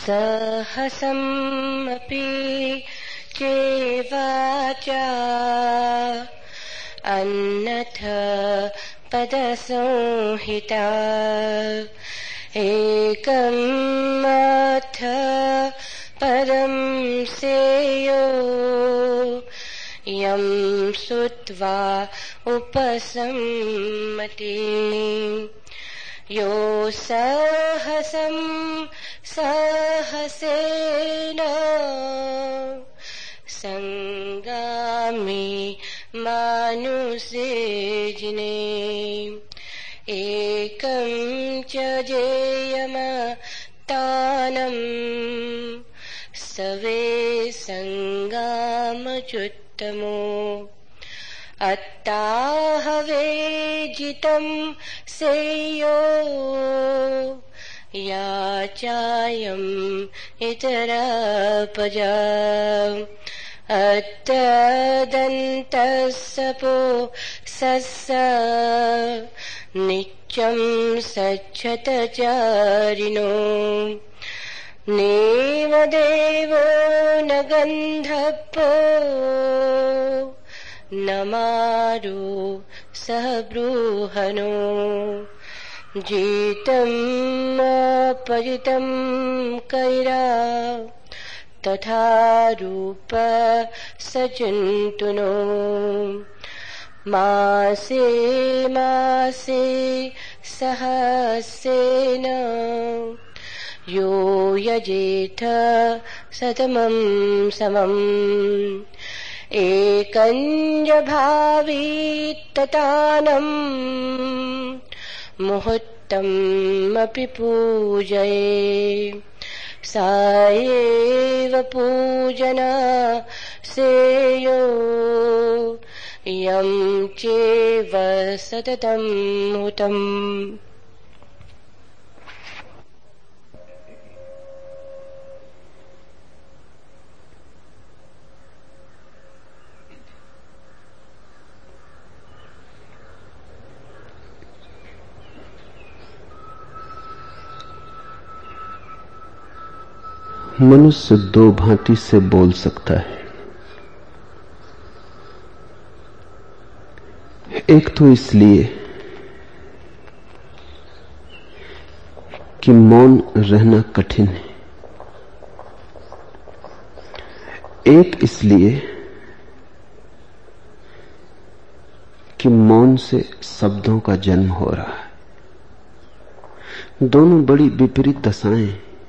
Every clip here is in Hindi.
सहसमपि चेवाचा अन्नथ पदसंहिता एकमथ पदं सेयो यं श्रुत्वा उपसम्मति यो सहसं सहसेन संगामि मानुषेजिने एकं च जेयमतानं सवे संगामच्युत्तमो अत्ताहवेजितं सेयो याचायम् इतरापजा अत्तदन्तसपो सस्स नित्यं सच्छतचारिणो नेवदेवो न गन्धप्पो न मारो सह बृहणो जीतम् अपजितं कैरा तथा रूप सचिन्तुनो मासे मासे सहस्रेण यो यजेथ शतमं समम् एकञ्ज भाविततानं मुहूर्तमपि पूजये सा एव पूजना सेयो यं चैव सततं हुतम्। मनुष्य दो भांति से बोल सकता है। एक तो इसलिए कि मौन रहना कठिन है, एक इसलिए कि मौन से शब्दों का जन्म हो रहा है। दोनों बड़ी विपरीत दशाएं।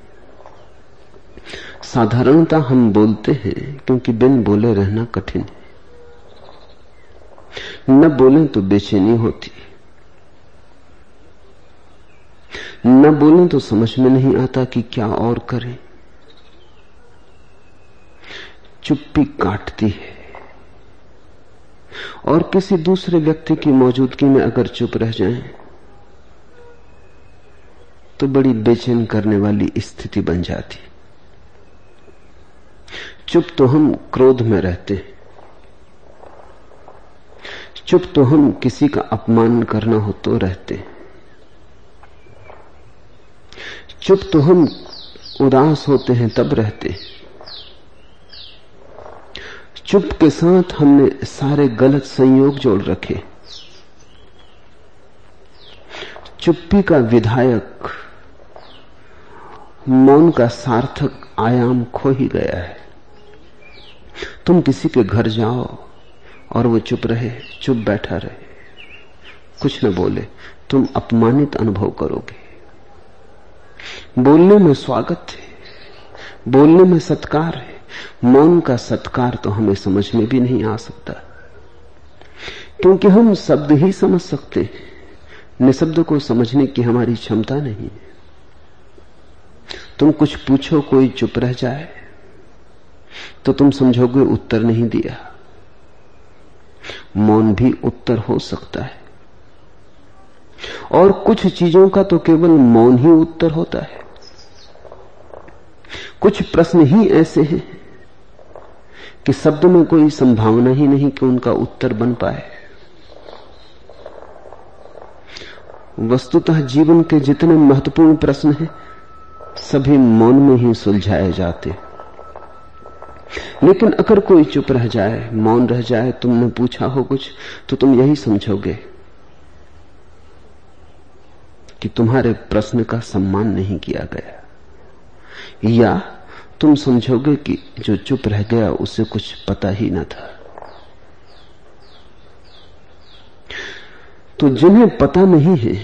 साधारणतः हम बोलते हैं क्योंकि बिन बोले रहना कठिन है। न बोलें तो बेचैनी होती, न बोलें तो समझ में नहीं आता कि क्या और करें। चुप्पी काटती है, और किसी दूसरे व्यक्ति की मौजूदगी में अगर चुप रह जाएं तो बड़ी बेचैन करने वाली स्थिति बन जाती। चुप तो हम क्रोध में रहते हैं, चुप तो हम किसी का अपमान करना हो तो रहते, चुप तो हम उदास होते हैं तब रहते। चुप के साथ हमने सारे गलत संयोग जोड़ रखे। चुप्पी का विधायक मौन का सार्थक आयाम खो ही गया है। तुम किसी के घर जाओ और वो चुप रहे, चुप बैठा रहे, कुछ न बोले, तुम अपमानित अनुभव करोगे। बोलने में स्वागत है, बोलने में सत्कार है, मौन का सत्कार तो हमें समझ में भी नहीं आ सकता, क्योंकि हम शब्द ही समझ सकते हैं, निशब्द को समझने की हमारी क्षमता नहीं है। तुम कुछ पूछो, कोई चुप रह जाए तो तुम समझोगे उत्तर नहीं दिया। मौन भी उत्तर हो सकता है, और कुछ चीजों का तो केवल मौन ही उत्तर होता है। कुछ प्रश्न ही ऐसे हैं कि शब्द में कोई संभावना ही नहीं कि उनका उत्तर बन पाए। वस्तुतः जीवन के जितने महत्वपूर्ण प्रश्न हैं सभी मौन में ही सुलझाए जाते। लेकिन अगर कोई चुप रह जाए, मौन रह जाए, तुमने पूछा हो कुछ, तो तुम यही समझोगे कि तुम्हारे प्रश्न का सम्मान नहीं किया गया, या तुम समझोगे कि जो चुप रह गया उसे कुछ पता ही न था। तो जिन्हें पता नहीं है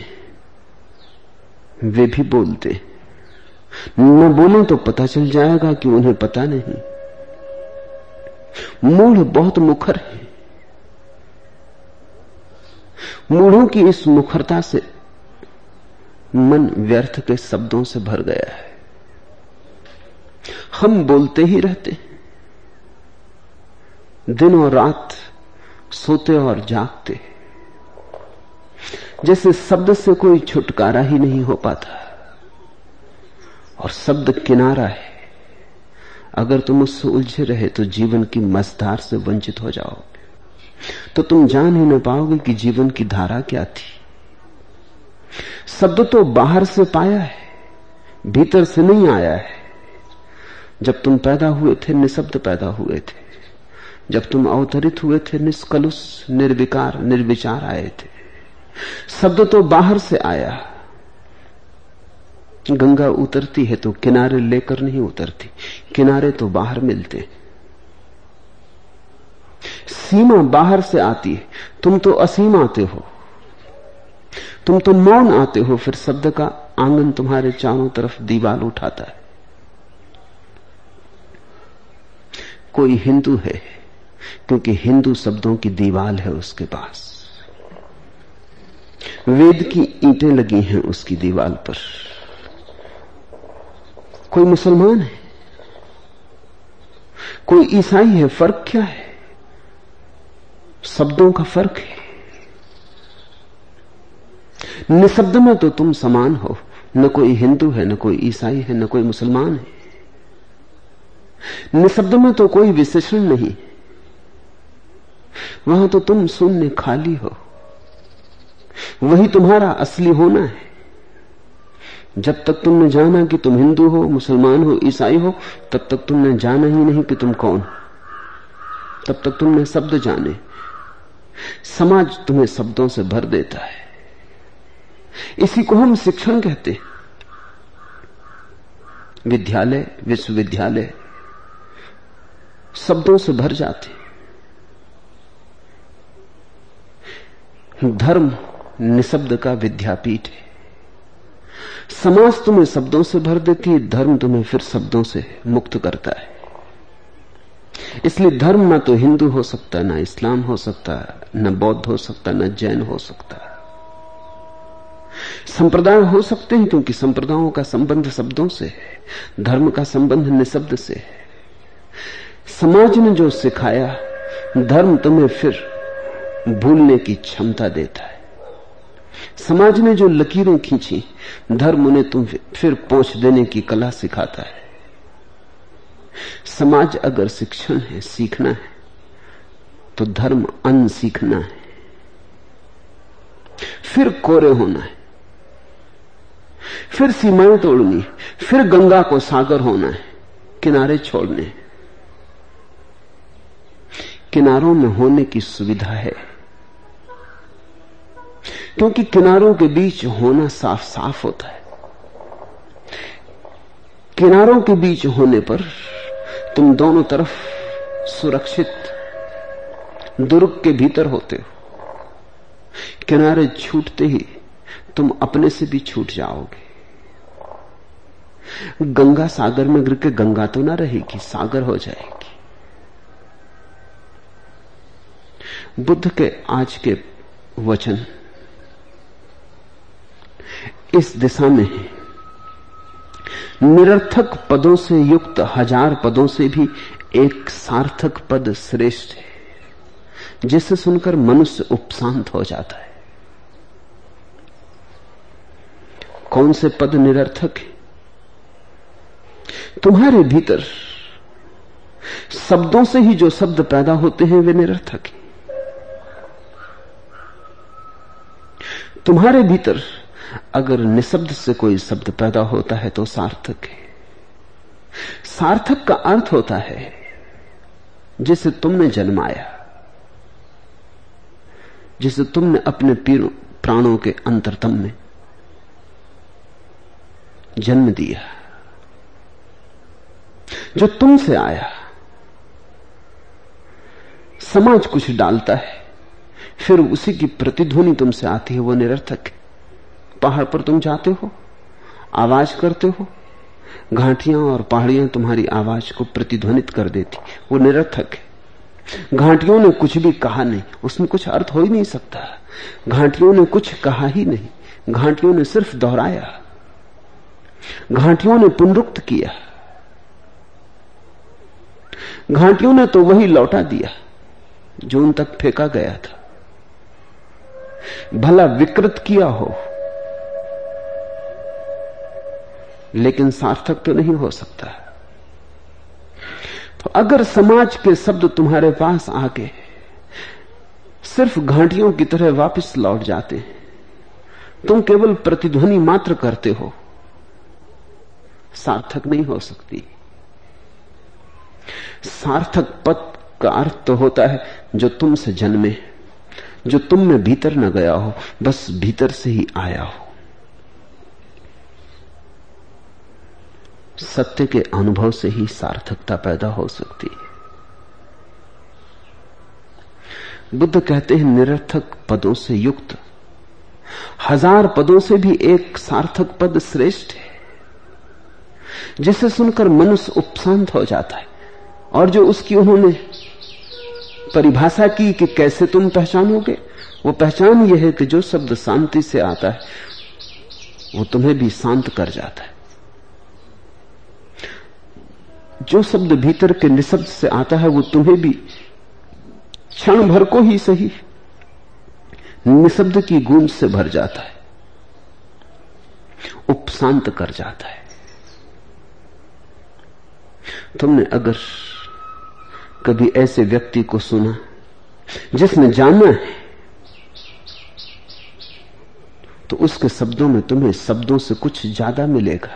वे भी बोलते, न बोले तो पता चल जाएगा कि उन्हें पता नहीं। मूढ़ बहुत मुखर है। मूढ़ों की इस मुखरता से मन व्यर्थ के शब्दों से भर गया है। हम बोलते ही रहते, दिन और रात, सोते और जागते, जैसे शब्द से कोई छुटकारा ही नहीं हो पाता। और शब्द किनारा है, अगर तुम उससे उलझे रहे तो जीवन की मझधार से वंचित हो जाओगे। तो तुम जान ही न पाओगे कि जीवन की धारा क्या थी। शब्द तो बाहर से पाया है, भीतर से नहीं आया है। जब तुम पैदा हुए थे निशब्द पैदा हुए थे। जब तुम अवतरित हुए थे निष्कलुष, निर्विकार, निर्विचार आए थे। शब्द तो बाहर से आया। गंगा उतरती है तो किनारे लेकर नहीं उतरती, किनारे तो बाहर मिलते। सीमा बाहर से आती है, तुम तो असीम आते हो, तुम तो मौन आते हो, फिर शब्द का आंगन तुम्हारे चारों तरफ दीवार उठाता है। कोई हिंदू है क्योंकि हिंदू शब्दों की दीवार है उसके पास, वेद की ईंटें लगी हैं उसकी दीवार पर। कोई मुसलमान है, कोई ईसाई है, फर्क क्या है? शब्दों का फर्क है। निशब्द में तो तुम समान हो, न कोई हिंदू है, न कोई ईसाई है, न कोई मुसलमान है। निशब्द में तो कोई विशेषण नहीं, वहां तो तुम शून्य खाली हो। वही तुम्हारा असली होना है। जब तक तुमने जाना कि तुम हिंदू हो, मुसलमान हो, ईसाई हो, तब तक तुमने जाना ही नहीं कि तुम कौन। तब तक तुमने शब्द जाने। समाज तुम्हें शब्दों से भर देता है। इसी को हम शिक्षण कहते। विद्यालय, विश्वविद्यालय शब्दों से भर जाते। धर्म निशब्द का विद्यापीठ है। समाज तुम्हें शब्दों से भर देती है, धर्म तुम्हें फिर शब्दों से मुक्त करता है। इसलिए धर्म ना तो हिंदू हो सकता, ना इस्लाम हो सकता, न बौद्ध हो सकता, न जैन हो सकता। संप्रदाय हो सकते हैं क्योंकि संप्रदायों का संबंध शब्दों से है, धर्म का संबंध निशब्द से है। समाज ने जो सिखाया, धर्म तुम्हें फिर भूलने की क्षमता देता है। समाज ने जो लकीरें खींची, धर्म उन्हें तुम फिर पोंछ देने की कला सिखाता है। समाज अगर शिक्षण है, सीखना है, तो धर्म अन सीखना है, फिर कोरे होना है, फिर सीमाएं तोड़नी, फिर गंगा को सागर होना है, किनारे छोड़ने। किनारों में होने की सुविधा है क्योंकि किनारों के बीच होना साफ साफ होता है। किनारों के बीच होने पर तुम दोनों तरफ सुरक्षित दुर्ग के भीतर होते हो। किनारे छूटते ही तुम अपने से भी छूट जाओगे। गंगा सागर में गिर के गंगा तो ना रहेगी, सागर हो जाएगी। बुद्ध के आज के वचन इस दिशा में है। निरर्थक पदों से युक्त हजार पदों से भी एक सार्थक पद श्रेष्ठ है, जिसे सुनकर मनुष्य उपशांत हो जाता है। कौन से पद निरर्थक है? तुम्हारे भीतर शब्दों से ही जो शब्द पैदा होते हैं वे निरर्थक हैं। तुम्हारे भीतर अगर निशब्द से कोई शब्द पैदा होता है तो सार्थक है। सार्थक का अर्थ होता है जिसे तुमने जन्माया, जिसे तुमने अपने प्राणों के अंतरतम में जन्म दिया, जो तुमसे आया। समाज कुछ डालता है, फिर उसी की प्रतिध्वनि तुमसे आती है, वो निरर्थक है। पहाड़ पर तुम जाते हो, आवाज करते हो, घाटियां और पहाड़ियां तुम्हारी आवाज को प्रतिध्वनित कर देती, वो निरर्थक है। घाटियों ने कुछ भी कहा नहीं, उसमें कुछ अर्थ हो ही नहीं सकता। घाटियों ने कुछ कहा ही नहीं, घाटियों ने सिर्फ दोहराया, घाटियों ने पुनरुक्त किया, घाटियों ने तो वही लौटा दिया जो उन तक फेंका गया था। भला विकृत किया हो, लेकिन सार्थक तो नहीं हो सकता। तो अगर समाज के शब्द तुम्हारे पास आके सिर्फ घाटियों की तरह वापस लौट जाते हैं, तुम केवल प्रतिध्वनि मात्र करते हो, सार्थक नहीं हो सकती। सार्थक पद का अर्थ तो होता है जो तुमसे जन्मे, जो तुम में भीतर न गया हो, बस भीतर से ही आया हो। सत्य के अनुभव से ही सार्थकता पैदा हो सकती है। बुद्ध कहते हैं निरर्थक पदों से युक्त 1000 पदों से भी एक सार्थक पद श्रेष्ठ है, जिसे सुनकर मनुष्य उपशांत हो जाता है। और जो उसकी उन्होंने परिभाषा की कि कैसे तुम पहचानोगे, वो पहचान यह है कि जो शब्द शांति से आता है वो तुम्हें भी शांत कर जाता है। जो शब्द भीतर के निशब्द से आता है वो तुम्हें भी क्षण भर को ही सही निशब्द की गूंज से भर जाता है, उपशांत कर जाता है। तुमने अगर कभी ऐसे व्यक्ति को सुना जिसने जाना है, तो उसके शब्दों में तुम्हें शब्दों से कुछ ज्यादा मिलेगा।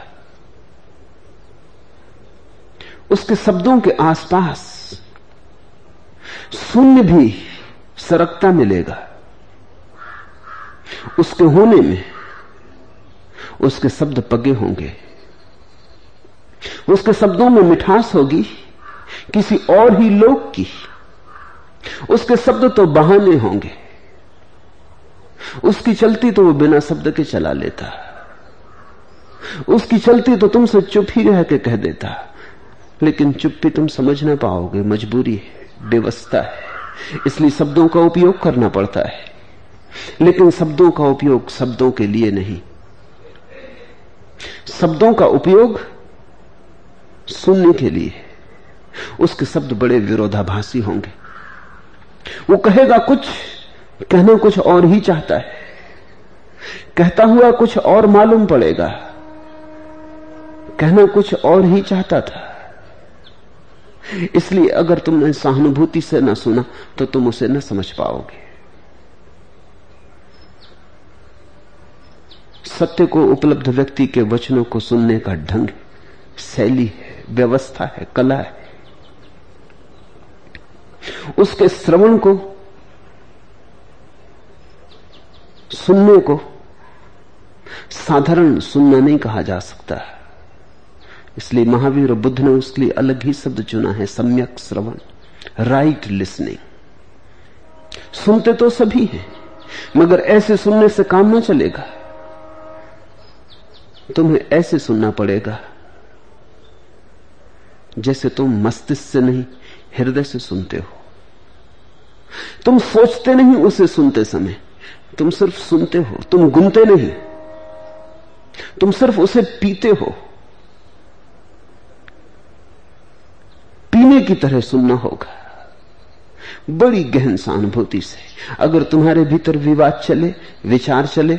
उसके शब्दों के आसपास शून्य भी सरकता मिलेगा। उसके होने में उसके शब्द पगे होंगे, उसके शब्दों में मिठास होगी किसी और ही लोक की। उसके शब्द तो बहाने होंगे, उसकी चलती तो वो बिना शब्द के चला लेता, उसकी चलती तो तुमसे चुप ही रह के कह देता, लेकिन चुप्पी तुम समझ ना पाओगे, मजबूरी है, बेवस्ता है, इसलिए शब्दों का उपयोग करना पड़ता है। लेकिन शब्दों का उपयोग शब्दों के लिए नहीं, शब्दों का उपयोग सुनने के लिए। उसके शब्द बड़े विरोधाभासी होंगे, वो कहेगा कुछ, कहना कुछ और ही चाहता है, कहता हुआ कुछ और मालूम पड़ेगा, कहना कुछ और ही चाहता था। इसलिए अगर तुमने सहानुभूति से न सुना तो तुम उसे न समझ पाओगे। सत्य को उपलब्ध व्यक्ति के वचनों को सुनने का ढंग, शैली है, व्यवस्था है, कला है। उसके श्रवण को, सुनने को साधारण सुनना नहीं कहा जा सकता। इसलिए महावीर और बुद्ध ने उसके लिए अलग ही शब्द चुना है, सम्यक श्रवण, राइट लिसनिंग। सुनते तो सभी हैं, मगर ऐसे सुनने से काम ना चलेगा। तुम्हें ऐसे सुनना पड़ेगा जैसे तुम मस्तिष्क से नहीं, हृदय से सुनते हो। तुम सोचते नहीं उसे सुनते समय, तुम सिर्फ सुनते हो, तुम गुनते नहीं, तुम सिर्फ उसे पीते हो। पीने की तरह सुनना होगा, बड़ी गहन सहानुभूति से। अगर तुम्हारे भीतर विवाद चले, विचार चले,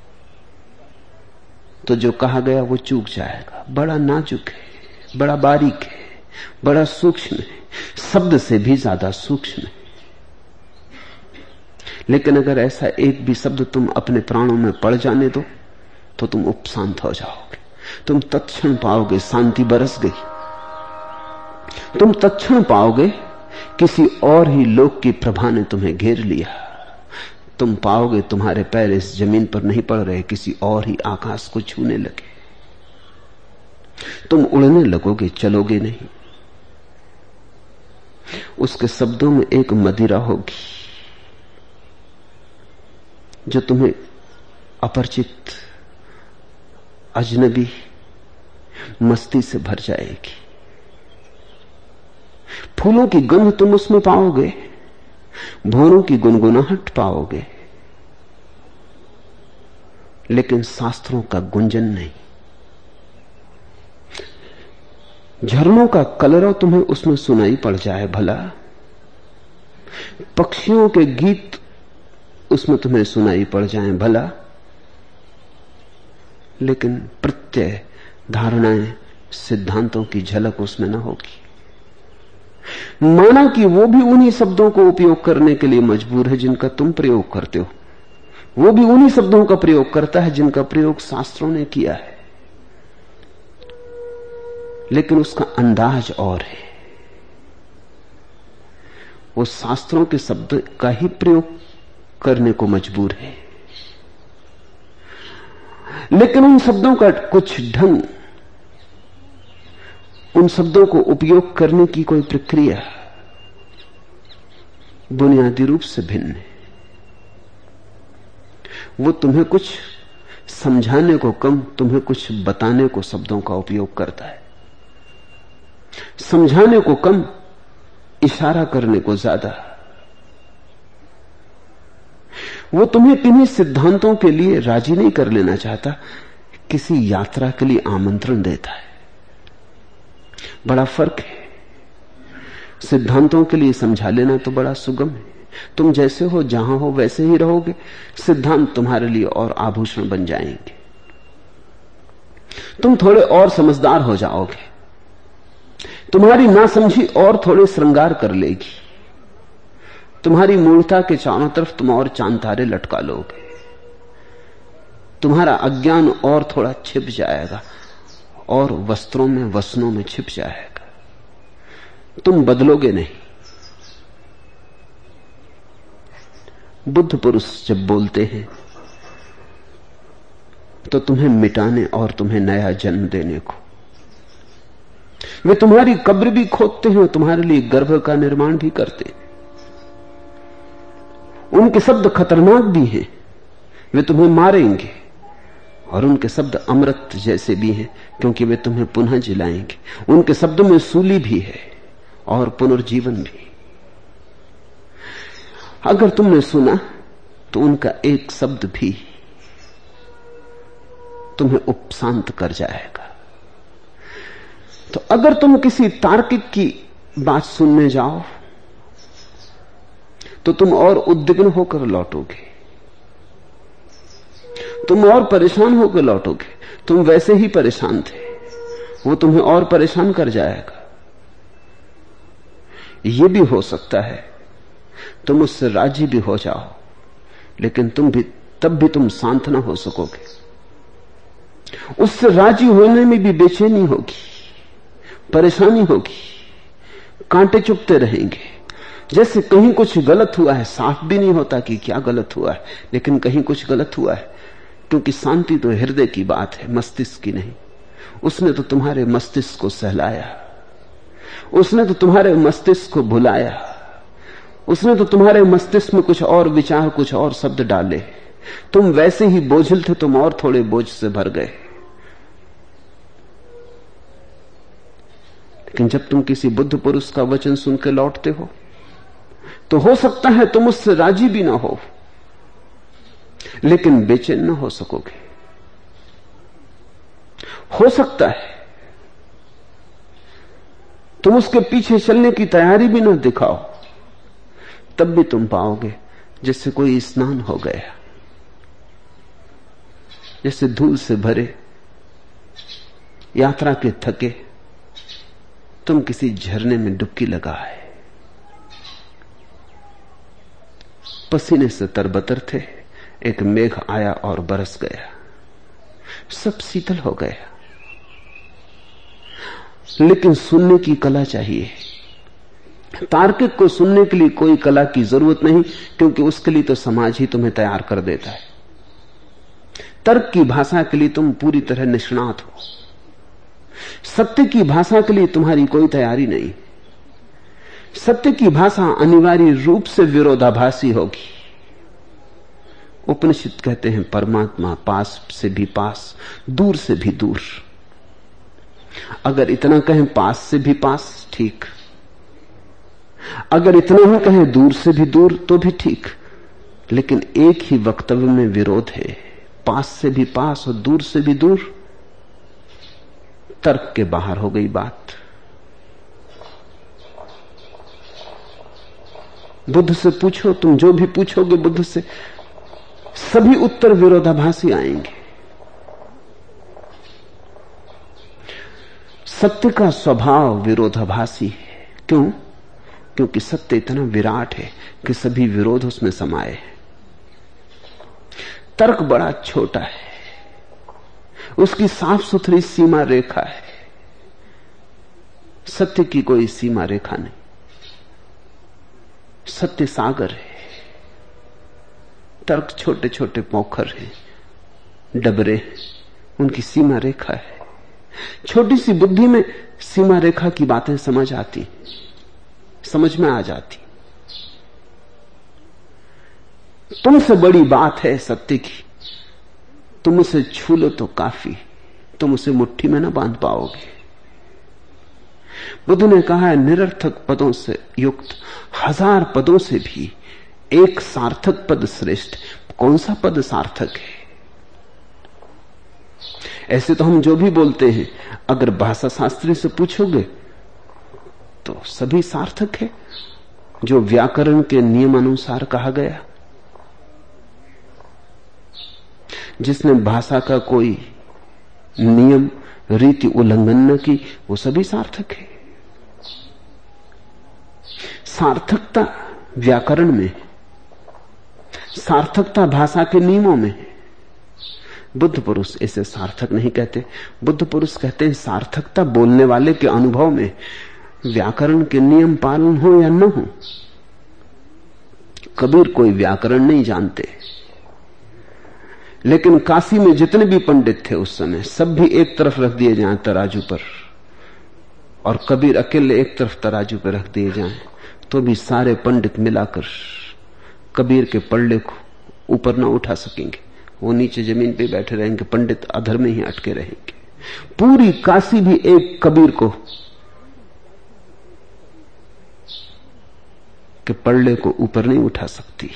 तो जो कहा गया वो चूक जाएगा। बड़ा नाजुक है, बड़ा बारीक है, बड़ा सूक्ष्म है, शब्द से भी ज्यादा सूक्ष्म है। लेकिन अगर ऐसा एक भी शब्द तुम अपने प्राणों में पड़ जाने दो तो तुम उपशांत हो जाओगे। तुम तत्क्षण पाओगे शांति बरस गई। तुम तत्क्षण पाओगे किसी और ही लोक की प्रभा ने तुम्हें घेर लिया। तुम पाओगे तुम्हारे पैर इस जमीन पर नहीं पड़ रहे, किसी और ही आकाश को छूने लगे। तुम उड़ने लगोगे, चलोगे नहीं। उसके शब्दों में एक मदिरा होगी जो तुम्हें अपरिचित, अजनबी मस्ती से भर जाएगी। फूलों की गंध तुम उसमें पाओगे, भौरों की गुनगुनाहट पाओगे, लेकिन शास्त्रों का गुंजन नहीं। झरनों का कलरव तुम्हें उसमें सुनाई पड़ जाए भला, पक्षियों के गीत उसमें तुम्हें सुनाई पड़ जाए भला, लेकिन प्रत्यय, धारणाएं, सिद्धांतों की झलक उसमें न होगी। माना कि वो भी उन्हीं शब्दों को उपयोग करने के लिए मजबूर है जिनका तुम प्रयोग करते हो, वो भी उन्हीं शब्दों का प्रयोग करता है जिनका प्रयोग शास्त्रों ने किया है, लेकिन उसका अंदाज और है। वो शास्त्रों के शब्द का ही प्रयोग करने को मजबूर है, लेकिन उन शब्दों का कुछ ढंग, उन शब्दों को उपयोग करने की कोई प्रक्रिया बुनियादी रूप से भिन्न है। वो तुम्हें कुछ समझाने को कम, तुम्हें कुछ बताने को शब्दों का उपयोग करता है। समझाने को कम, इशारा करने को ज्यादा। वो तुम्हें किन्हीं सिद्धांतों के लिए राजी नहीं कर लेना चाहता, किसी यात्रा के लिए आमंत्रण देता है। बड़ा फर्क है। सिद्धांतों के लिए समझा लेना तो बड़ा सुगम है, तुम जैसे हो, जहां हो वैसे ही रहोगे। सिद्धांत तुम्हारे लिए और आभूषण बन जाएंगे, तुम थोड़े और समझदार हो जाओगे, तुम्हारी नासमझी और थोड़े श्रृंगार कर लेगी, तुम्हारी मूर्खता के चारों तरफ तुम और चांद तारे लटका लोगे, तुम्हारा अज्ञान और थोड़ा छिप जाएगा और वस्त्रों में, वसनों में छिप जाएगा। तुम बदलोगे नहीं। बुद्ध पुरुष जब बोलते हैं तो तुम्हें मिटाने और तुम्हें नया जन्म देने को। वे तुम्हारी कब्र भी खोदते हैं, तुम्हारे लिए गर्भ का निर्माण भी करते हैं। उनके शब्द खतरनाक भी हैं, वे तुम्हें मारेंगे, और उनके शब्द अमृत जैसे भी हैं, क्योंकि वे तुम्हें पुनः जिलाएंगे। उनके शब्दों में सूली भी है और पुनर्जीवन भी। अगर तुमने सुना तो उनका एक शब्द भी तुम्हें उपशांत कर जाएगा। तो अगर तुम किसी तार्किक की बात सुनने जाओ तो तुम और उद्विग्न होकर लौटोगे, तुम और परेशान होकर लौटोगे। तुम वैसे ही परेशान थे, वो तुम्हें और परेशान कर जाएगा। यह भी हो सकता है तुम उससे राजी भी हो जाओ, लेकिन तब भी तुम शांत ना हो सकोगे। उससे राजी होने में भी बेचैनी होगी, परेशानी होगी, कांटे चुभते रहेंगे, जैसे कहीं कुछ गलत हुआ है। साफ भी नहीं होता कि क्या गलत हुआ है, लेकिन कहीं कुछ गलत हुआ है, क्योंकि शांति तो हृदय की बात है, मस्तिष्क की नहीं। उसने तो तुम्हारे मस्तिष्क को सहलाया, उसने तो तुम्हारे मस्तिष्क को भुलाया, उसने तो तुम्हारे मस्तिष्क में कुछ और विचार, कुछ और शब्द डाले। तुम वैसे ही बोझिल थे, तुम और थोड़े बोझ से भर गए। लेकिन जब तुम किसी बुद्ध पुरुष का वचन सुन के लौटते हो तो हो सकता है तुम उससे राजी भी ना हो, लेकिन बेचैन ना हो सकोगे। हो सकता है तुम उसके पीछे चलने की तैयारी भी ना दिखाओ, तब भी तुम पाओगे जैसे कोई स्नान हो गया, जैसे धूल से भरे यात्रा के थके तुम किसी झरने में डुबकी लगाए। पसीने से तरबतर थे, एक मेघ आया और बरस गया। सब शीतल हो गया। लेकिन सुनने की कला चाहिए। तार्किक को सुनने के लिए कोई कला की जरूरत नहीं, क्योंकि उसके लिए तो समाज ही तुम्हें तैयार कर देता है। तर्क की भाषा के लिए तुम पूरी तरह निष्णात हो। सत्य की भाषा के लिए तुम्हारी कोई तैयारी नहीं। सत्य की भाषा अनिवार्य रूप से विरोधाभासी होगी। उपनिषद कहते हैं परमात्मा पास से भी पास, दूर से भी दूर। अगर इतना कहें पास से भी पास, ठीक। अगर इतना ही कहें दूर से भी दूर, तो भी ठीक। लेकिन एक ही वक्तव्य में विरोध है, पास से भी पास और दूर से भी दूर। तर्क के बाहर हो गई बात। बुद्ध से पूछो, तुम जो भी पूछोगे बुद्ध से, सभी उत्तर विरोधाभासी आएंगे। सत्य का स्वभाव विरोधाभासी है। क्यों? क्योंकि सत्य इतना विराट है कि सभी विरोध उसमें समाये हैं। तर्क बड़ा छोटा है, उसकी साफ सुथरी सीमा रेखा है। सत्य की कोई सीमा रेखा नहीं। सत्य सागर है, तर्क छोटे छोटे पोखर हैं, डबरे, उनकी सीमा रेखा है। छोटी सी बुद्धि में सीमा रेखा की बातें समझ आती, समझ में आ जाती। तुमसे बड़ी बात है सत्य की, तुम उसे छू लो तो काफी, तुम उसे मुट्ठी में ना बांध पाओगे। बुद्ध ने कहा है, निरर्थक पदों से युक्त 1000 पदों से भी एक सार्थक पद श्रेष्ठ। कौन सा पद सार्थक है? ऐसे तो हम जो भी बोलते हैं, अगर भाषा शास्त्री से पूछोगे तो सभी सार्थक है, जो व्याकरण के नियम अनुसार कहा गया। जिसने भाषा का कोई नियम रीति उल्लंघन न की, वो सभी सार्थक है। सार्थकता व्याकरण में, सार्थकता भाषा के नियमों में। बुद्ध पुरुष इसे सार्थक नहीं कहते। बुद्ध पुरुष कहते हैं सार्थकता बोलने वाले के अनुभव में, व्याकरण के नियम पालन हो या न हो। कबीर कोई व्याकरण नहीं जानते, लेकिन काशी में जितने भी पंडित थे उस समय, सब भी एक तरफ रख दिए जाएं तराजू पर, और कबीर अकेले एक तरफ तराजू पर रख दिए जाएं, तो भी सारे पंडित मिलाकर कबीर के पल्ले को ऊपर ना उठा सकेंगे। वो नीचे जमीन पे बैठे रहेंगे, पंडित अधर में ही अटके रहेंगे। पूरी काशी भी एक कबीर को के पल्ले को ऊपर नहीं उठा सकती।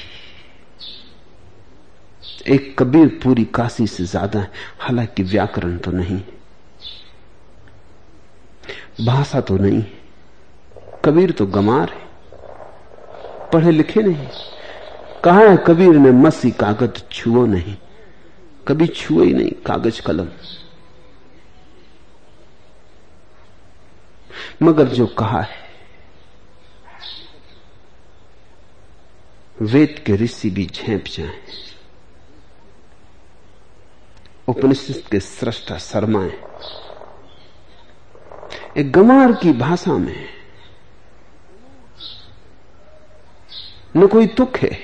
एक कबीर पूरी काशी से ज्यादा है। हालांकि व्याकरण तो नहीं, भाषा तो नहीं, कबीर तो गंवार है, पढ़े लिखे नहीं। कहा है कबीर ने, मसी कागज छुओ नहीं, कभी छुए ही नहीं कागज कलम। मगर जो कहा है, वेद के ऋषि भी झेप जाएं, उपनिषद के सृष्टा शर्माएं। एक गंवार की भाषा में न कोई तुक है,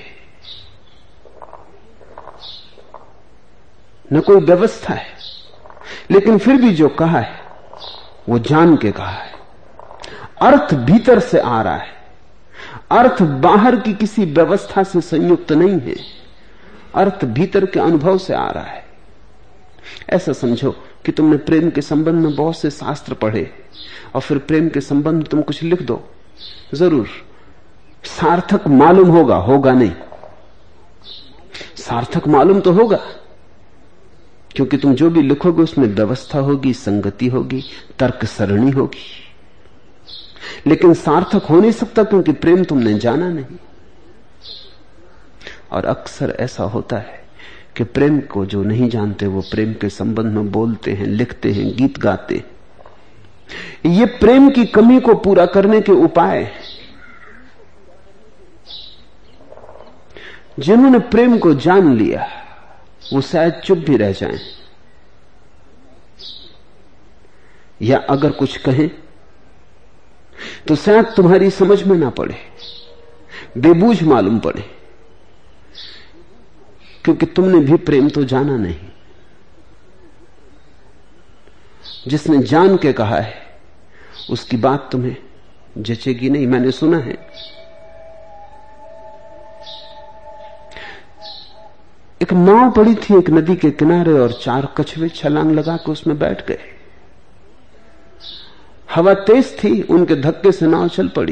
न कोई व्यवस्था है, लेकिन फिर भी जो कहा है वो जान के कहा है। अर्थ भीतर से आ रहा है, अर्थ बाहर की किसी व्यवस्था से संयुक्त नहीं है, अर्थ भीतर के अनुभव से आ रहा है। ऐसा समझो कि तुमने प्रेम के संबंध में बहुत से शास्त्र पढ़े और फिर प्रेम के संबंध में तुम कुछ लिख दो, जरूर सार्थक मालूम होगा, होगा नहीं। सार्थक मालूम तो होगा, क्योंकि तुम जो भी लिखोगे उसमें व्यवस्था होगी, संगति होगी, तर्क सरणी होगी। लेकिन सार्थक हो नहीं सकता, क्योंकि प्रेम तुमने जाना नहीं। और अक्सर ऐसा होता है कि प्रेम को जो नहीं जानते वो प्रेम के संबंध में बोलते हैं, लिखते हैं, गीत गाते हैं। ये प्रेम की कमी को पूरा करने के उपाय हैं। जिन्होंने प्रेम को जान लिया वो शायद चुप भी रह जाएं, या अगर कुछ कहें तो शायद तुम्हारी समझ में ना पड़े, बेबूझ मालूम पड़े, क्योंकि तुमने भी प्रेम तो जाना नहीं। जिसने जान के कहा है उसकी बात तुम्हें जचेगी नहीं। मैंने सुना है एक नाव पड़ी थी एक नदी के किनारे और 4 कछुए छलांग लगा के उसमें बैठ गए। हवा तेज थी, उनके धक्के से नाव चल पड़ी।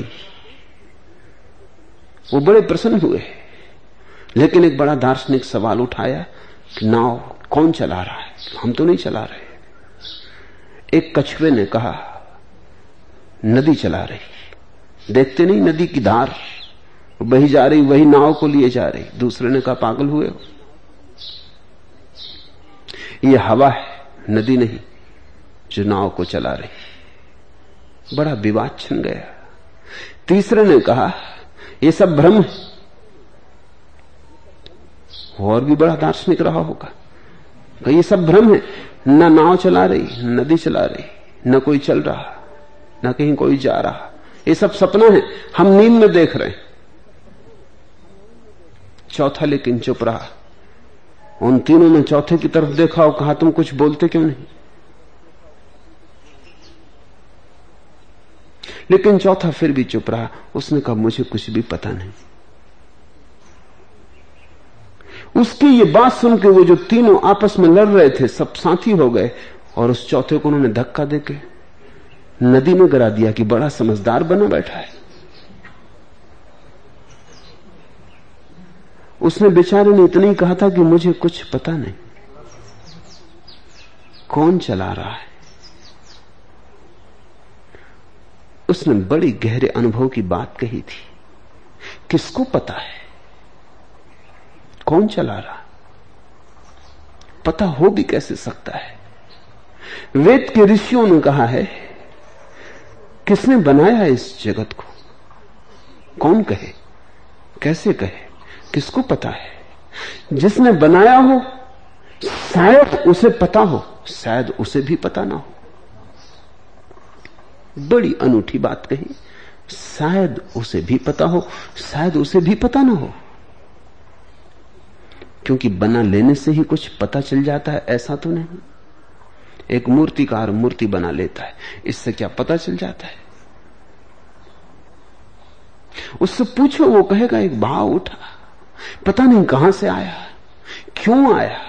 वो बड़े प्रसन्न हुए, लेकिन एक बड़ा दार्शनिक सवाल उठाया कि नाव कौन चला रहा है? हम तो नहीं चला रहे। एक कछुए ने कहा नदी चला रही, देखते नहीं नदी की धार बही जा रही, वही नाव को लिए जा रही। दूसरे ने कहा पागल हुए हो, ये हवा है, नदी नहीं जो नाव को चला रही। बड़ा विवाद छिन गया। तीसरे ने कहा ये सब भ्रम है। और भी बड़ा दार्शनिक रहा होगा, कि ये सब भ्रम है, न नाव चला रही, न नदी चला रही, न कोई चल रहा, न कहीं कोई जा रहा, ये सब सपना है, हम नींद में देख रहे हैं। चौथा लेकिन चुप रहा। उन तीनों ने चौथे की तरफ देखा और कहा तुम कुछ बोलते क्यों नहीं? लेकिन चौथा फिर भी चुप रहा। उसने कहा मुझे कुछ भी पता नहीं। उसकी ये बात सुन के वो जो तीनों आपस में लड़ रहे थे सब साथी हो गए और उस चौथे को उन्होंने धक्का देके नदी में गिरा दिया कि बड़ा समझदार बना बैठा है। उसने बेचारे ने इतना ही कहा था कि मुझे कुछ पता नहीं कौन चला रहा है। उसने बड़ी गहरे अनुभव की बात कही थी। किसको पता है कौन चला रहा? पता हो भी कैसे सकता है? वेद के ऋषियों ने कहा है किसने बनाया इस जगत को? कौन कहे, कैसे कहे, किसको पता है? जिसने बनाया हो शायद उसे पता हो, शायद उसे भी पता ना हो। बड़ी अनूठी बात कही। शायद उसे भी पता हो, शायद उसे भी पता ना हो। क्योंकि बना लेने से ही कुछ पता चल जाता है ऐसा तो नहीं। एक मूर्तिकार मूर्ति बना लेता है, इससे क्या पता चल जाता है? उससे पूछो, वो कहेगा एक भाव उठा, पता नहीं कहां से आया, क्यों आया।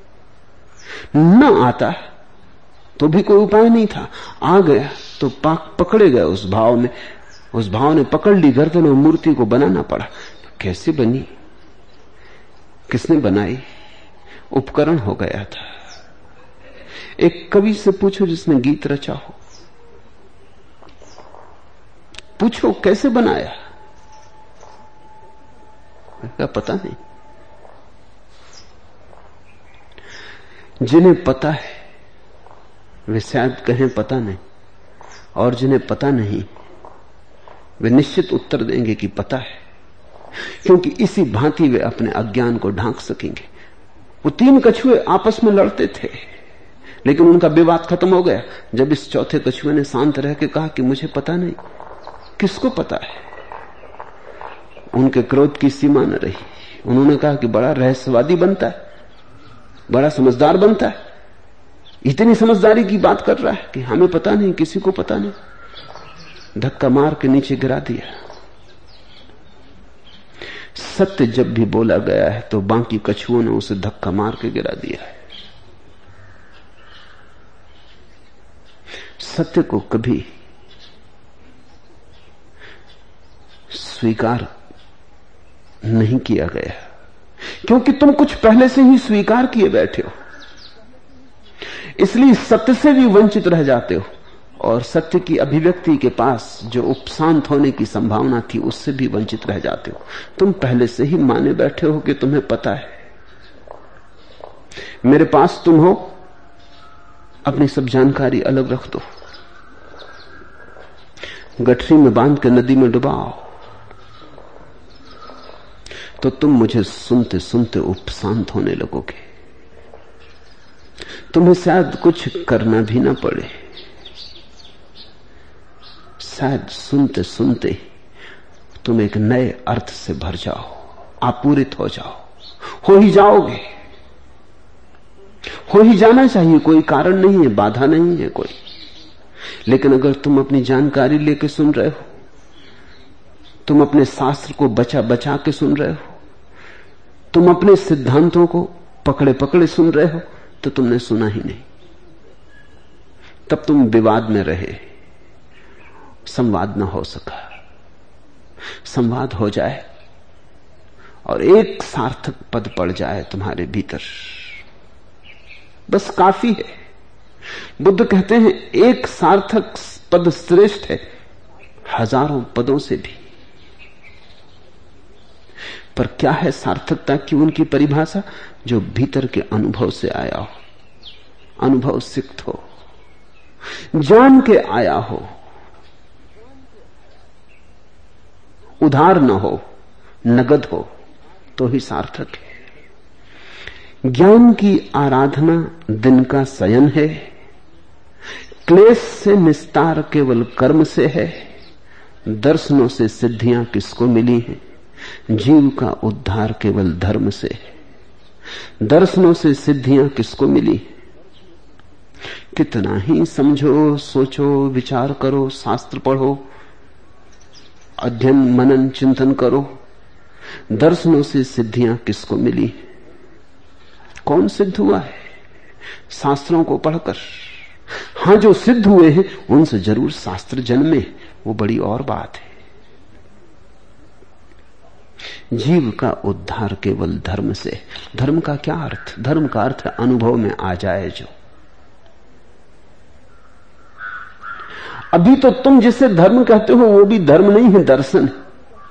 न आता तो भी कोई उपाय नहीं था, आ गया तो पकड़े गए उस भाव ने। उस भाव ने पकड़ ली गर्दन और मूर्ति को बनाना पड़ा। कैसे बनी, किसने बनाई? उपकरण हो गया था। एक कवि से पूछो जिसने गीत रचा हो, पूछो कैसे बनाया, क्या पता नहीं। जिन्हें पता है वे शायद कहें पता नहीं, और जिन्हें पता नहीं वे निश्चित उत्तर देंगे कि पता है, क्योंकि इसी भांति वे अपने अज्ञान को ढांक सकेंगे। वो 3 कछुए आपस में लड़ते थे, लेकिन उनका विवाद खत्म हो गया जब इस चौथे कछुए ने शांत रह के कहा कि मुझे पता नहीं। किसको पता है? उनके क्रोध की सीमा न रही। उन्होंने कहा कि बड़ा रहस्यवादी बनता है, बड़ा समझदार बनता है, इतनी समझदारी की बात कर रहा है कि हमें पता नहीं, किसी को पता नहीं। धक्का मार के नीचे गिरा दिया। सत्य जब भी बोला गया है तो बाकी कछुओं ने उसे धक्का मार के गिरा दिया है। सत्य को कभी स्वीकार नहीं किया गया, क्योंकि तुम कुछ पहले से ही स्वीकार किए बैठे हो, इसलिए सत्य से भी वंचित रह जाते हो। और सत्य की अभिव्यक्ति के पास जो उपशांत होने की संभावना थी उससे भी वंचित रह जाते हो। तुम पहले से ही माने बैठे हो कि तुम्हें पता है। मेरे पास तुम हो, अपनी सब जानकारी अलग रख दो, गठरी में बांध के नदी में डुबाओ, तो तुम मुझे सुनते सुनते उपशांत होने लगोगे। तुम्हें शायद कुछ करना भी ना पड़े, शायद सुनते सुनते तुम एक नए अर्थ से भर जाओ, आपूरित हो जाओ, हो ही जाओगे। हो ही जाना चाहिए, कोई कारण नहीं है, बाधा नहीं है कोई। लेकिन अगर तुम अपनी जानकारी लेके सुन रहे हो, तुम अपने शास्त्र को बचा बचा के सुन रहे हो, तुम अपने सिद्धांतों को पकड़े पकड़े सुन रहे हो, तो तुमने सुना ही नहीं। तब तुम विवाद में रहे, संवाद न हो सका। संवाद हो जाए और एक सार्थक पद पड़ जाए तुम्हारे भीतर, बस काफी है। बुद्ध कहते हैं एक सार्थक पद श्रेष्ठ है हजारों पदों से भी। पर क्या है सार्थकता की उनकी परिभाषा? जो भीतर के अनुभव से आया हो, अनुभव सिक्त हो, जान के आया हो, उधार न हो, नगद हो, तो ही सार्थक है। ज्ञान की आराधना दिन का शयन है, क्लेश से निस्तार केवल कर्म से है। दर्शनों से सिद्धियां किसको मिली हैं? जीव का उद्धार केवल धर्म से है। दर्शनों से सिद्धियां किसको मिली? कितना ही समझो, सोचो, विचार करो, शास्त्र पढ़ो, अध्ययन मनन चिंतन करो, दर्शनों से सिद्धियां किसको मिली? कौन सिद्ध हुआ है? शास्त्रों को पढ़कर। हां, जो सिद्ध हुए हैं उनसे जरूर शास्त्र जन्मे, वो बड़ी और बात है। जीव का उद्धार केवल धर्म से। धर्म का क्या अर्थ? धर्म का अर्थ है अनुभव में आ जाए जो। अभी तो तुम जिसे धर्म कहते हो वो भी धर्म नहीं है, दर्शन है।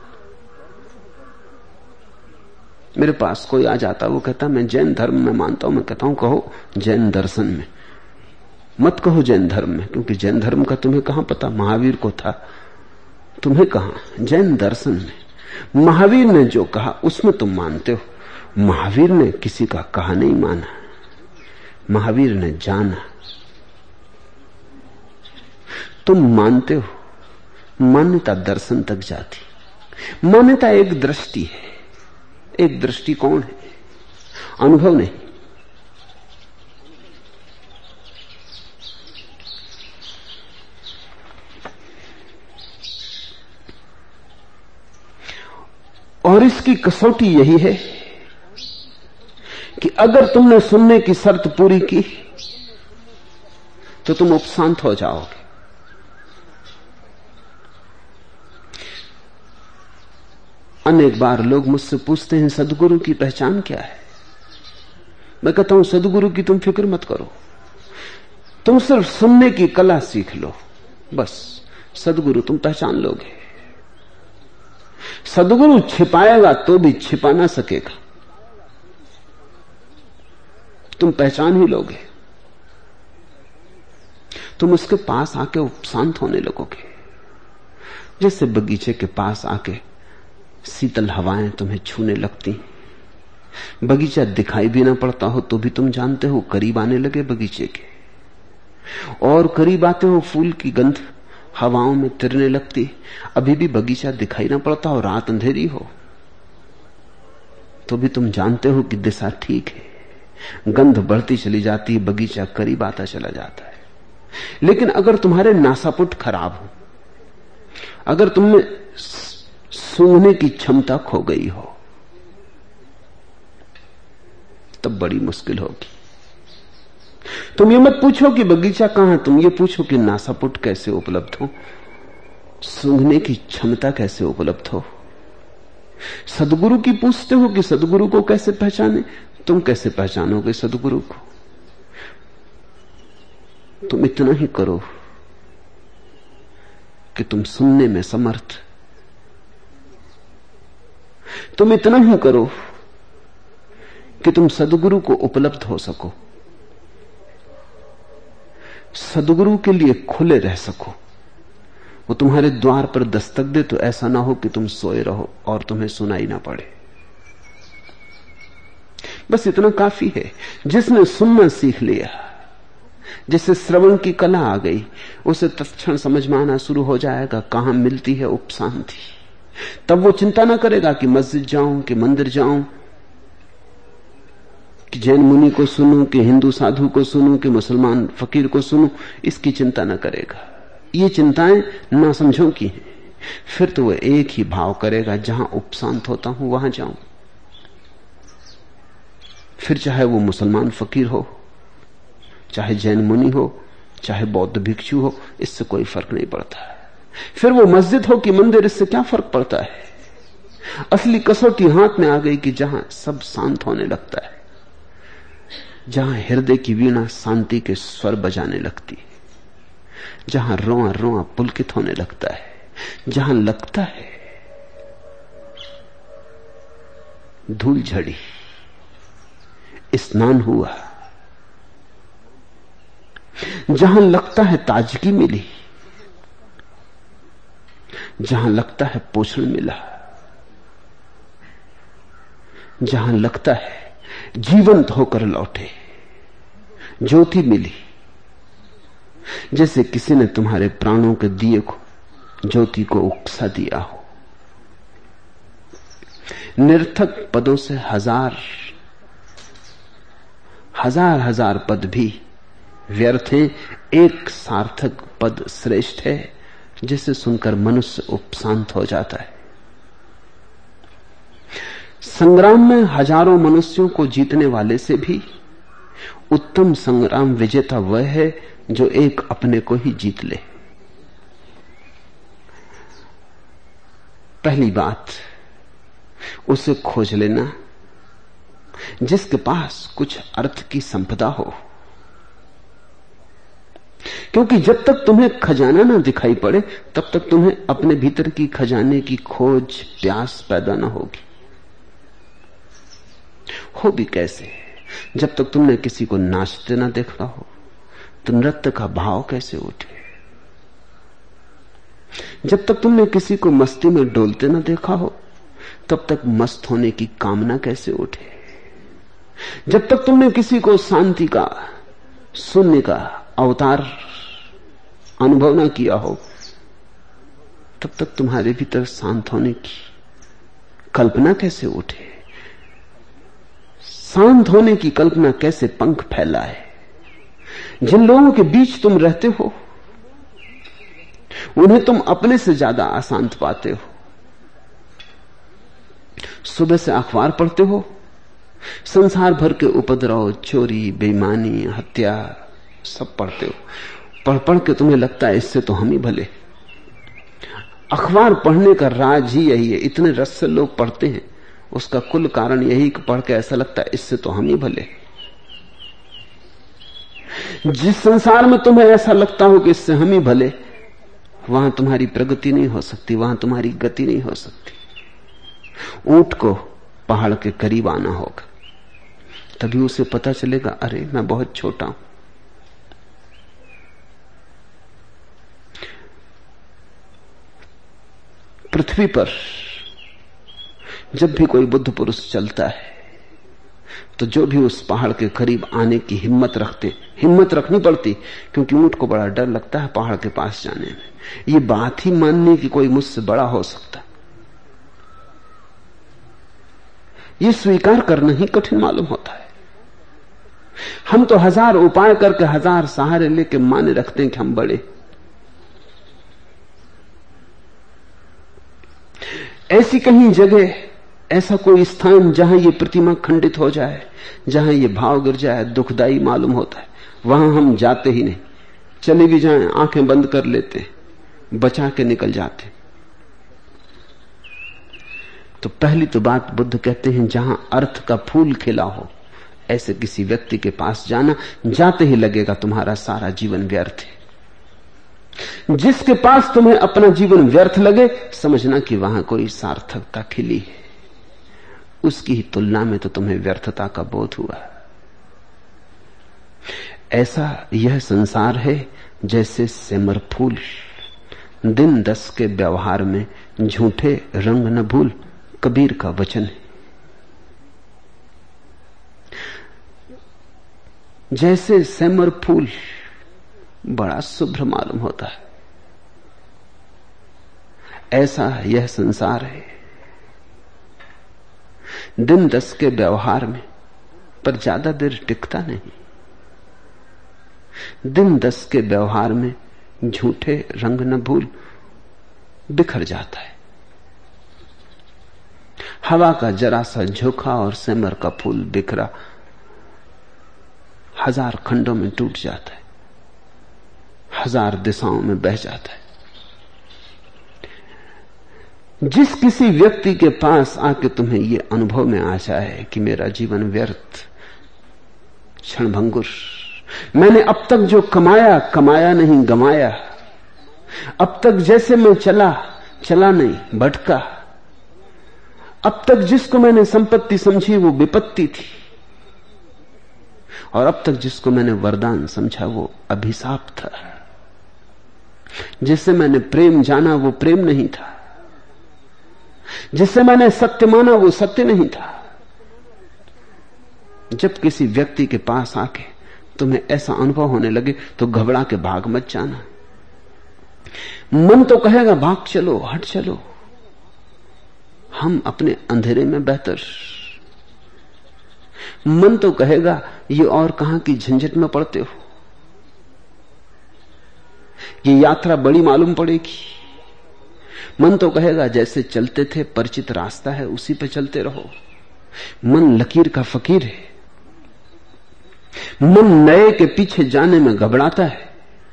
मेरे पास कोई आ जाता, वो कहता मैं जैन धर्म में मानता हूं। मैं कहता हूं कहो जैन दर्शन में, मत कहो जैन धर्म में, क्योंकि जैन धर्म का तुम्हें कहां पता? महावीर को था, तुम्हें कहां? जैन दर्शन में महावीर ने जो कहा उसमें तुम मानते हो। महावीर ने किसी का कहा नहीं माना, महावीर ने जाना। तुम मानते हो, मान्यता दर्शन तक जाती। मान्यता एक दृष्टि है, एक दृष्टिकोण है, अनुभव नहीं। और इसकी कसौटी यही है कि अगर तुमने सुनने की शर्त पूरी की तो तुम उपशांत हो जाओगे। अनेक बार लोग मुझसे पूछते हैं सद्गुरु की पहचान क्या है? मैं कहता हूं सद्गुरु की तुम फिक्र मत करो, तुम सिर्फ सुनने की कला सीख लो, बस सद्गुरु तुम पहचान लोगे। सद्गुरु छिपाएगा तो भी छिपा ना सकेगा, तुम पहचान ही लोगे। तुम उसके पास आके शांत होने लगोगे, जैसे बगीचे के पास आके शीतल हवाएं तुम्हें छूने लगती। बगीचा दिखाई भी ना पड़ता हो तो भी तुम जानते हो, करीब आने लगे बगीचे के, और करीब आते हो फूल की गंध हवाओं में तिरने लगती। अभी भी बगीचा दिखाई ना पड़ता हो, रात अंधेरी हो, तो भी तुम जानते हो कि दिशा ठीक है। गंध बढ़ती चली जाती है, बगीचा करीब आता चला जाता है। लेकिन अगर तुम्हारे नासापुट खराब हो, अगर तुमने सूंघने की क्षमता खो गई हो, तब बड़ी मुश्किल होगी। तुम ये मत पूछो कि बगीचा कहां है, तुम ये पूछो कि नासापुट कैसे उपलब्ध हो, सूंघने की क्षमता कैसे उपलब्ध हो। सद्गुरु की पूछते हो कि सद्गुरु को कैसे पहचाने, तुम कैसे पहचानोगे सद्गुरु को? तुम इतना ही करो कि तुम सुनने में समर्थ, तुम इतना ही करो कि तुम सद्गुरु को उपलब्ध हो सको, सद्गुरु के लिए खुले रह सको। वो तुम्हारे द्वार पर दस्तक दे तो ऐसा ना हो कि तुम सोए रहो और तुम्हें सुनाई ना पड़े। बस इतना काफी है। जिसने सुनना सीख लिया, जैसे श्रवण की कला आ गई, उसे तत्क्षण समझ में आना शुरू हो जाएगा कहां मिलती है उपशांति। तब वो चिंता ना करेगा कि मस्जिद जाऊं कि मंदिर जाऊं, कि जैन मुनि को सुनूं कि हिंदू साधु को सुनूं कि मुसलमान फकीर को सुनूं, इसकी चिंता ना करेगा। ये चिंताएं ना समझो की हैं। फिर तो वह एक ही भाव करेगा, जहां उपशांत होता हूं वहां जाऊं। फिर चाहे वो मुसलमान फकीर हो, चाहे जैन मुनि हो, चाहे बौद्ध भिक्षु हो, इससे कोई फर्क नहीं पड़ता। फिर वो मस्जिद हो कि मंदिर, इससे क्या फर्क पड़ता है। असली कसौटी हाथ में आ गई कि जहां सब शांत होने लगता है, जहां हृदय की वीणा शांति के स्वर बजाने लगती है, जहां रोआ रोआ पुलकित होने लगता है, जहां लगता है धूल झड़ी, स्नान हुआ, जहां लगता है ताजगी मिली, जहां लगता है पोषण मिला, जहां लगता है जीवंत होकर लौटे, ज्योति मिली, जैसे किसी ने तुम्हारे प्राणों के दिए को, ज्योति को उकसा दिया हो। निरर्थक पदों से हजार हजार पद भी व्यर्थ हैं, एक सार्थक पद श्रेष्ठ है, जिसे सुनकर मनुष्य उपशांत हो जाता है। संग्राम में हजारों मनुष्यों को जीतने वाले से भी उत्तम संग्राम विजेता वह है जो एक अपने को ही जीत ले। पहली बात, उसे खोज लेना जिसके पास कुछ अर्थ की संपदा हो, क्योंकि जब तक तुम्हें खजाना ना दिखाई पड़े तब तक तुम्हें अपने भीतर की खजाने की खोज प्यास पैदा ना होगी। हो भी कैसे? जब तक तुमने किसी को नाचते ना देखा हो तो नृत्य का भाव कैसे उठे? जब तक तुमने किसी को मस्ती में डोलते ना देखा हो तब तक मस्त होने की कामना कैसे उठे? जब तक तुमने किसी को शांति का, शून्य का अवतार अनुभव ना किया हो तब तक तुम्हारे भीतर शांत होने की कल्पना कैसे उठे? शांत होने की कल्पना कैसे पंख फैलाए? जिन लोगों के बीच तुम रहते हो उन्हें तुम अपने से ज्यादा अशांत पाते हो। सुबह से अखबार पढ़ते हो, संसार भर के उपद्रव, चोरी, बेईमानी, हत्या सब पढ़ते हो। पढ़ पढ़ के तुम्हें लगता है इससे तो हम ही भले। अखबार पढ़ने का राज ही यही है, इतने रस से लोग पढ़ते हैं, उसका कुल कारण यही कि पढ़ के ऐसा लगता है इससे तो हम ही भले। जिस संसार में तुम्हें ऐसा लगता हो कि इससे हम ही भले, वहां तुम्हारी प्रगति नहीं हो सकती, वहां तुम्हारी गति नहीं हो सकती। ऊंट को पहाड़ के करीब आना होगा, तभी उसे पता चलेगा अरे मैं बहुत छोटा हूं। पृथ्वी पर जब भी कोई बुद्ध पुरुष चलता है तो जो भी उस पहाड़ के करीब आने की हिम्मत रखते, हिम्मत रखनी पड़ती, क्योंकि ऊंट को बड़ा डर लगता है पहाड़ के पास जाने में। ये बात ही माननी कि कोई मुझसे बड़ा हो सकता, ये स्वीकार करना ही कठिन मालूम होता है। हम तो हजार उपाय करके, हजार सहारे लेके माने रखते हैं कि हम बड़े। ऐसी कहीं जगह, ऐसा कोई स्थान जहां ये प्रतिमा खंडित हो जाए, जहां ये भाव गिर जाए, दुखदाई मालूम होता है, वहां हम जाते ही नहीं। चले भी जाएं आंखें बंद कर लेते, बचा के निकल जाते। तो पहली तो बात बुद्ध कहते हैं, जहां अर्थ का फूल खिला हो ऐसे किसी व्यक्ति के पास जाना, जाते ही लगेगा तुम्हारा सारा जीवन व्यर्थ है। जिसके पास तुम्हें अपना जीवन व्यर्थ लगे, समझना कि वहां कोई सार्थकता खिली है, उसकी ही तुलना में तो तुम्हें व्यर्थता का बोध हुआ। ऐसा यह संसार है जैसे सेमर फूल, दिन 10 के व्यवहार में झूठे रंग न भूल, कबीर का वचन है। जैसे सेमर फूल बड़ा शुभ्र मालूम होता है। ऐसा यह संसार है, दिन 10 के व्यवहार में, पर ज्यादा देर टिकता नहीं। दिन 10 के व्यवहार में झूठे रंग न भूल बिखर जाता है। हवा का जरा सा झोंका और सिमर का फूल बिखरा 1000 खंडों में टूट जाता है, 1000 दिशाओं में बह जाता है। जिस किसी व्यक्ति के पास आके तुम्हें यह अनुभव में आ जाए कि मेरा जीवन व्यर्थ, क्षणभंगुर, मैंने अब तक जो कमाया, कमाया नहीं गमाया, अब तक जैसे मैं चला, चला नहीं भटका, अब तक जिसको मैंने संपत्ति समझी वो विपत्ति थी, और अब तक जिसको मैंने वरदान समझा वो अभिशाप था, जिससे मैंने प्रेम जाना वो प्रेम नहीं था, जिससे मैंने सत्य माना वो सत्य नहीं था। जब किसी व्यक्ति के पास आके तुम्हें ऐसा अनुभव होने लगे तो घबरा के भाग मत जाना। मन तो कहेगा भाग चलो, हट चलो, हम अपने अंधेरे में बेहतर। मन तो कहेगा ये और कहां की झंझट में पड़ते हो, ये यात्रा बड़ी मालूम पड़ेगी। मन तो कहेगा जैसे चलते थे, परिचित रास्ता है उसी पे चलते रहो। मन लकीर का फकीर है, मन नए के पीछे जाने में घबराता है।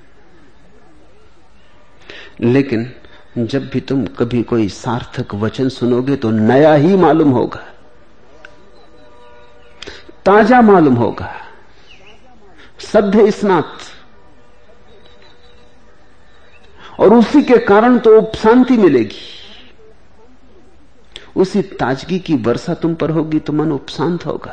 लेकिन जब भी तुम कभी कोई सार्थक वचन सुनोगे तो नया ही मालूम होगा, ताजा मालूम होगा, सद्य स्नात, और उसी के कारण तो उपशांति मिलेगी। उसी ताजगी की वर्षा तुम पर होगी तो मन उपशांत होगा।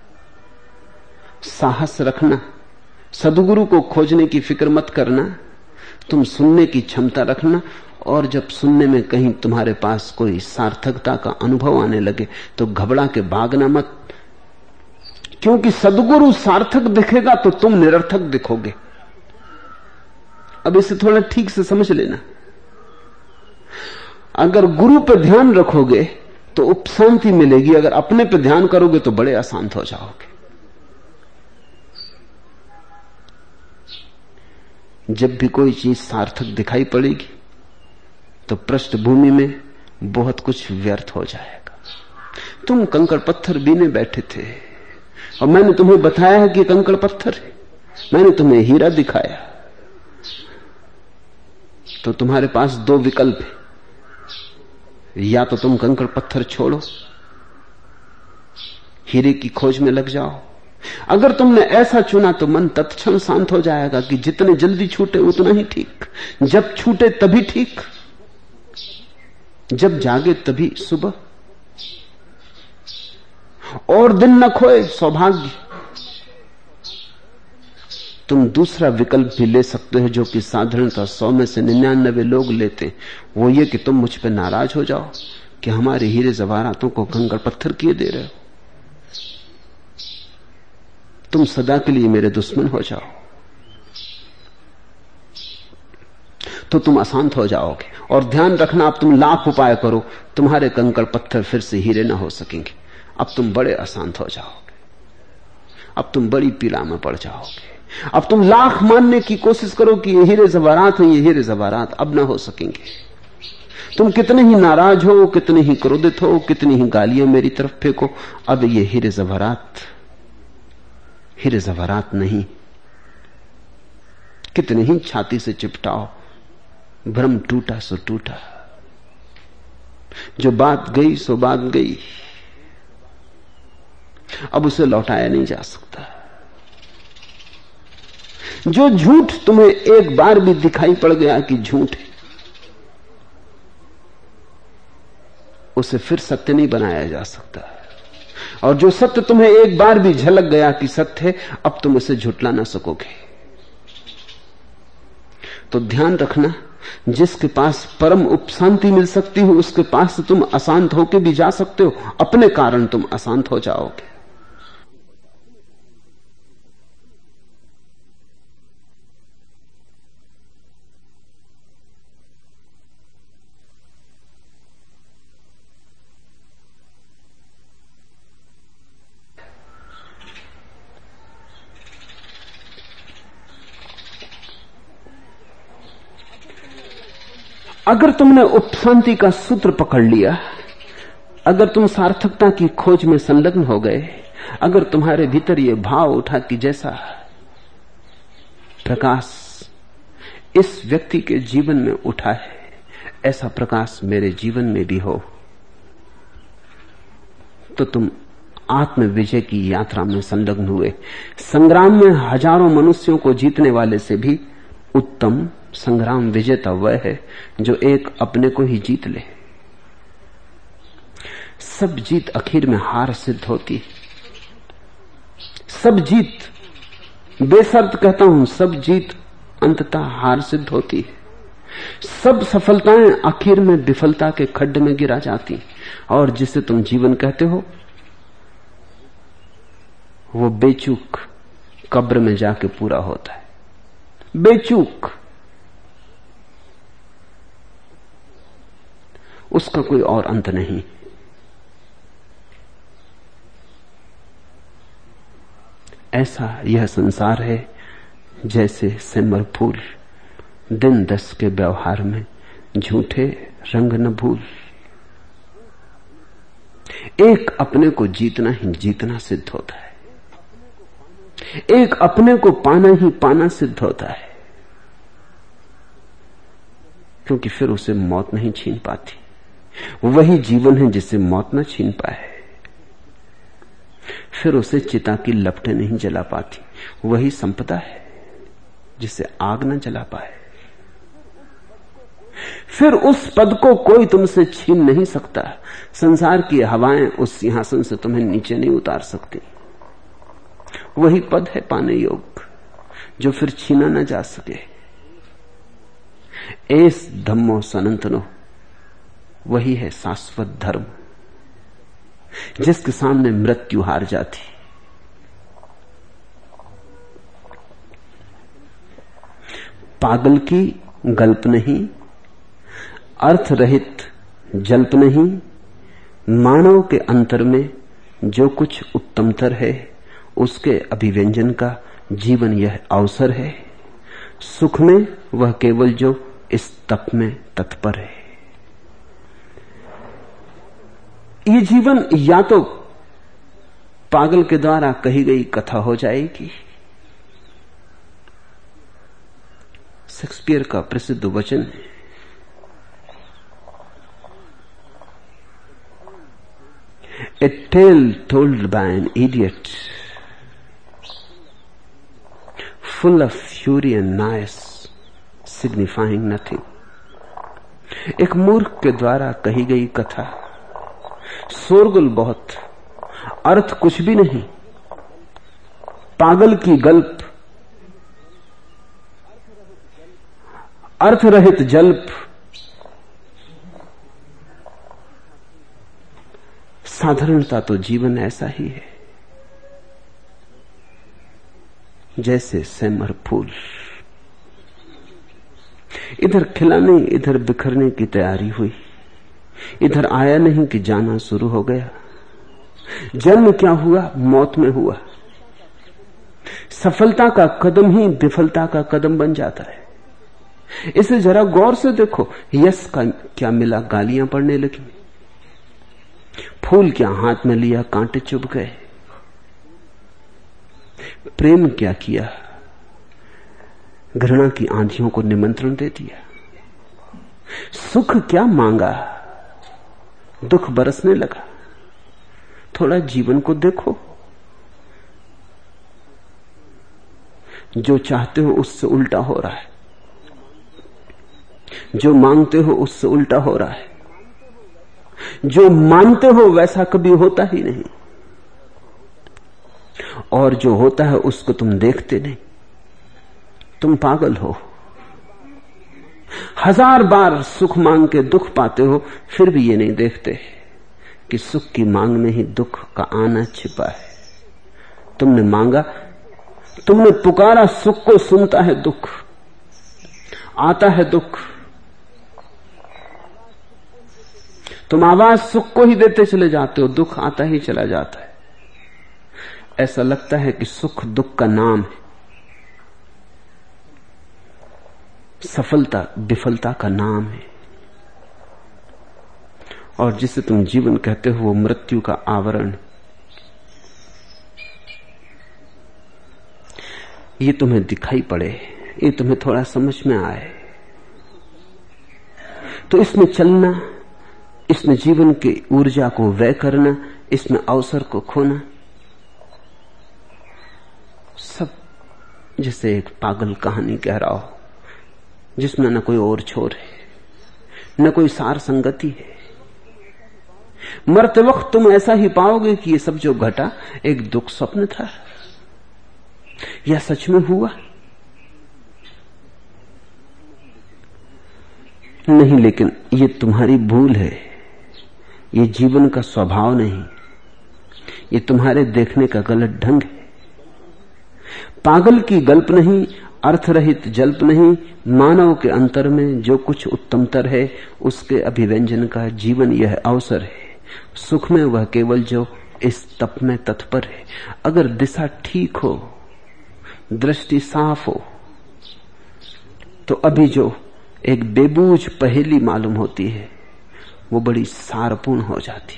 साहस रखना, सद्गुरु को खोजने की फिक्र मत करना, तुम सुनने की क्षमता रखना, और जब सुनने में कहीं तुम्हारे पास कोई सार्थकता का अनुभव आने लगे तो घबरा के भागना मत, क्योंकि सद्गुरु सार्थक दिखेगा तो तुम निरर्थक दिखोगे। अब इसे थोड़ा ठीक से समझ लेना। अगर गुरु पर ध्यान रखोगे तो उपशांति मिलेगी, अगर अपने पर ध्यान करोगे तो बड़े अशांत हो जाओगे। जब भी कोई चीज सार्थक दिखाई पड़ेगी तो पृष्ठभूमि में बहुत कुछ व्यर्थ हो जाएगा। तुम कंकड़ पत्थर बीने बैठे थे और मैंने तुम्हें बताया है कि कंकड़ पत्थर है, मैंने तुम्हें हीरा दिखाया, तो तुम्हारे पास 2 विकल्प है। या तो तुम कंकड़ पत्थर छोड़ो, हीरे की खोज में लग जाओ। अगर तुमने ऐसा चुना तो मन तत्क्षण शांत हो जाएगा कि जितने जल्दी छूटे उतना ही ठीक, जब छूटे तभी ठीक, जब जागे तभी सुबह, और दिन न खोए सौभाग्य। तुम दूसरा विकल्प भी ले सकते हो जो कि साधारणतः 100 में से 99 लोग लेते, वो ये कि तुम मुझ पे नाराज हो जाओ कि हमारे हीरे जवाहरातों को कंकड़ पत्थर किए दे रहे हो, तुम सदा के लिए मेरे दुश्मन हो जाओ, तो तुम अशांत हो जाओगे। और ध्यान रखना, अब तुम लाख उपाय करो, तुम्हारे कंकड़ पत्थर फिर से हीरे ना हो सकेंगे। अब तुम बड़े अशांत हो जाओगे, अब तुम बड़ी पीड़ा में पड़ जाओगे। अब तुम लाख मानने की कोशिश करो कि ये हीरे जवाहरात हैं, ये हीरे जवाहरात अब ना हो सकेंगे। तुम कितने ही नाराज हो, कितने ही क्रोधित हो, कितनी ही गालियां मेरी तरफ फेंको, अब ये हीरे जवाहरात नहीं। कितने ही छाती से चिपटाओ, भ्रम टूटा सो टूटा, जो बात गई सो बात गई, अब उसे लौटाया नहीं जा सकता। जो झूठ तुम्हें एक बार भी दिखाई पड़ गया कि झूठ है, उसे फिर सत्य नहीं बनाया जा सकता। और जो सत्य तुम्हें एक बार भी झलक गया कि सत्य है, अब तुम उसे झुठला ना सकोगे। तो ध्यान रखना, जिसके पास परम उपशांति मिल सकती हो उसके पास से तुम अशांत होकर भी जा सकते हो, अपने कारण तुम अशांत हो जाओगे। अगर तुमने उपशांति का सूत्र पकड़ लिया, अगर तुम सार्थकता की खोज में संलग्न हो गए, अगर तुम्हारे भीतर ये भाव उठा कि जैसा प्रकाश इस व्यक्ति के जीवन में उठा है ऐसा प्रकाश मेरे जीवन में भी हो, तो तुम आत्म विजय की यात्रा में संलग्न हुए। संग्राम में हजारों मनुष्यों को जीतने वाले से भी उत्तम संग्राम विजेता वह है जो एक अपने को ही जीत ले। सब जीत आखिर में हार सिद्ध होती है। सब जीत, बेशर्त कहता हूं, सब जीत अंततः हार सिद्ध होती है। सब सफलताएं आखिर में विफलता के खड्ड में गिरा जाती, और जिसे तुम जीवन कहते हो वो बेचूक कब्र में जाके पूरा होता है। बेचूक, उसका कोई और अंत नहीं। ऐसा यह संसार है जैसे सिमर फूल, दिन दस के व्यवहार में झूठे रंग न भूल। एक अपने को जीतना ही जीतना सिद्ध होता है, एक अपने को पाना ही पाना सिद्ध होता है, क्योंकि फिर उसे मौत नहीं छीन पाती। वही जीवन है जिसे मौत न छीन पाए, फिर उसे चिता की लपटें नहीं जला पाती। वही संपदा है जिसे आग न जला पाए, फिर उस पद को कोई तुमसे छीन नहीं सकता। संसार की हवाएं उस सिंहासन से तुम्हें नीचे नहीं उतार सकती। वही पद है पाने योग्य जो फिर छीना न जा सके। एस धम्मो सनातनो, वही है शाश्वत धर्म जिसके सामने मृत्यु हार जाती। पागल की गल्प नहीं, अर्थ रहित जल्प नहीं, मानव के अंतर में जो कुछ उत्तमतर है उसके अभिव्यंजन का जीवन यह अवसर है। सुख में वह केवल जो इस तप में तत्पर है। ये जीवन या तो पागल के द्वारा कही गई कथा हो जाएगी। शेक्सपियर का प्रसिद्ध वचन है, A tale told by an idiot, full of fury and noise, signifying nothing. एक मूर्ख के द्वारा कही गई कथा, शोरगुल बहुत, अर्थ कुछ भी नहीं। पागल की गल्प, अर्थ रहित जल्प। साधारणता तो जीवन ऐसा ही है जैसे सेमर फूल, इधर खिला नहीं इधर बिखरने की तैयारी हुई, इधर आया नहीं कि जाना शुरू हो गया। जन्म क्या हुआ? मौत में हुआ। सफलता का कदम ही विफलता का कदम बन जाता है। इसे जरा गौर से देखो, यश का क्या मिला? गालियां पड़ने लगी। फूल क्या हाथ में लिया? कांटे चुभ गए। प्रेम क्या किया? घृणा की आंधियों को निमंत्रण दे दिया। सुख क्या मांगा? दुख बरसने लगा। थोड़ा जीवन को देखो, जो चाहते हो उससे उल्टा हो रहा है, जो मांगते हो उससे उल्टा हो रहा है, जो मानते हो वैसा कभी होता ही नहीं, और जो होता है उसको तुम देखते नहीं। तुम पागल हो। 1000 बार सुख मांग के दुख पाते हो, फिर भी ये नहीं देखते कि सुख की मांग में ही दुख का आना छिपा है। तुमने मांगा, तुमने पुकारा, सुख को सुनता है दुख, आता है दुख। तुम आवाज सुख को ही देते चले जाते हो, दुख आता ही चला जाता है। ऐसा लगता है कि सुख दुख का नाम है, सफलता विफलता का नाम है। और जिसे तुम जीवन कहते हो वो मृत्यु का आवरण। ये तुम्हें दिखाई पड़े, ये तुम्हें थोड़ा समझ में आए, तो इसमें चलना, इसमें जीवन की ऊर्जा को व्यय करना, इसमें अवसर को खोना, सब जैसे एक पागल कहानी कह रहा हो जिसमें न कोई और छोर है, न कोई सार संगति है। मरते वक्त तुम ऐसा ही पाओगे कि ये सब जो घटा एक दुख स्वप्न था या सच में हुआ। नहीं, लेकिन ये तुम्हारी भूल है, ये जीवन का स्वभाव नहीं, ये तुम्हारे देखने का गलत ढंग है। पागल की गल्प नहीं, अर्थ रहित जल्प नहीं, मानव के अंतर में जो कुछ उत्तमतर है उसके अभिव्यंजन का जीवन यह अवसर है। सुख में वह केवल जो इस तप में तत्पर है। अगर दिशा ठीक हो, दृष्टि साफ हो, तो अभी जो एक बेबूझ पहेली मालूम होती है वो बड़ी सारपूर्ण हो जाती।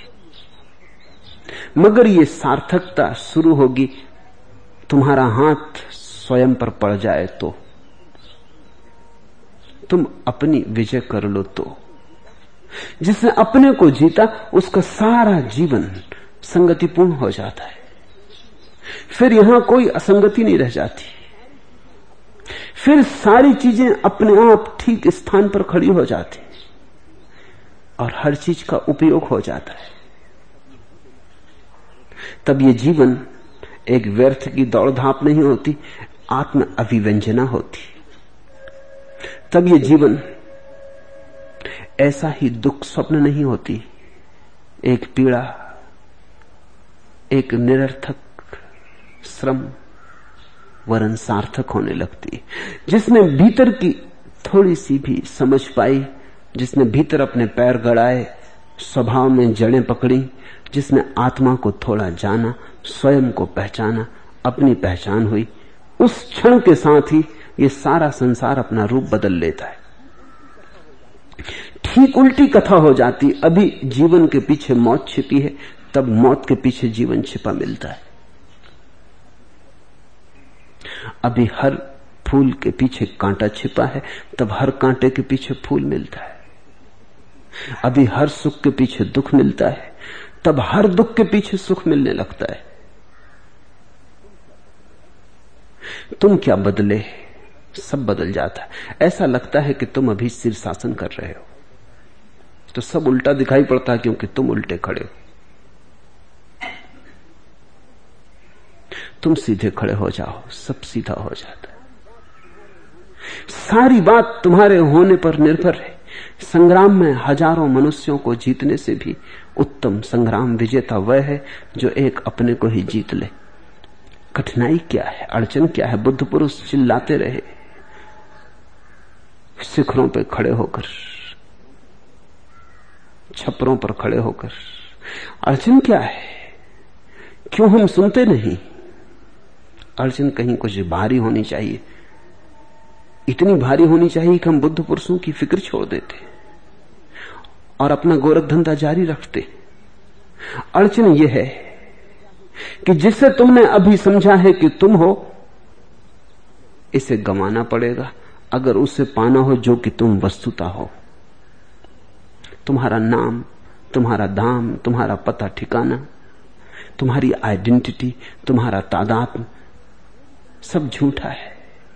मगर ये सार्थकता शुरू होगी तुम्हारा हाथ स्वयं पर पड़ जाए तो, तुम अपनी विजय कर लो तो। जिसने अपने को जीता उसका सारा जीवन संगतिपूर्ण हो जाता है। फिर यहां कोई असंगति नहीं रह जाती, फिर सारी चीजें अपने आप ठीक स्थान पर खड़ी हो जाती और हर चीज का उपयोग हो जाता है। तब ये जीवन एक व्यर्थ की दौड़ धाप नहीं होती, आत्म अभिव्यंजना होती। तब ये जीवन ऐसा ही दुख स्वप्न नहीं होती, एक पीड़ा, एक निरर्थक श्रम वरन सार्थक होने लगती। जिसने भीतर की थोड़ी सी भी समझ पाई, जिसने भीतर अपने पैर गड़ाए, स्वभाव में जड़ें पकड़ी, जिसने आत्मा को थोड़ा जाना, स्वयं को पहचाना, अपनी पहचान हुई, उस क्षण के साथ ही ये सारा संसार अपना रूप बदल लेता है। ठीक उल्टी कथा हो जाती। अभी जीवन के पीछे मौत छिपी है, तब मौत के पीछे जीवन छिपा मिलता है। अभी हर फूल के पीछे कांटा छिपा है, तब हर कांटे के पीछे फूल मिलता है। अभी हर सुख के पीछे दुख मिलता है, तब हर दुख के पीछे सुख मिलने लगता है। तुम क्या बदले, सब बदल जाता है। ऐसा लगता है कि तुम अभी शीर्षासन कर रहे हो, तो सब उल्टा दिखाई पड़ता है क्योंकि तुम उल्टे खड़े हो। तुम सीधे खड़े हो जाओ, सब सीधा हो जाता है। सारी बात तुम्हारे होने पर निर्भर है। संग्राम में हजारों मनुष्यों को जीतने से भी उत्तम संग्राम विजेता वह है जो एक अपने को ही जीत ले। कठिनाई क्या है, अड़चन क्या है? बुद्ध पुरुष चिल्लाते रहे शिखरों पर खड़े होकर, छपरों पर खड़े होकर। अड़चन क्या है? क्यों हम सुनते नहीं? अड़चन कहीं कुछ भारी होनी चाहिए, इतनी भारी होनी चाहिए कि हम बुद्ध पुरुषों की फिक्र छोड़ देते और अपना गोरख धंधा जारी रखते। अड़चन यह है कि जिससे तुमने अभी समझा है कि तुम हो, इसे गंवाना पड़ेगा अगर उसे पाना हो जो कि तुम वस्तुता हो। तुम्हारा नाम, तुम्हारा धाम, तुम्हारा पता ठिकाना, तुम्हारी आइडेंटिटी, तुम्हारा तादात्म्य सब झूठा है।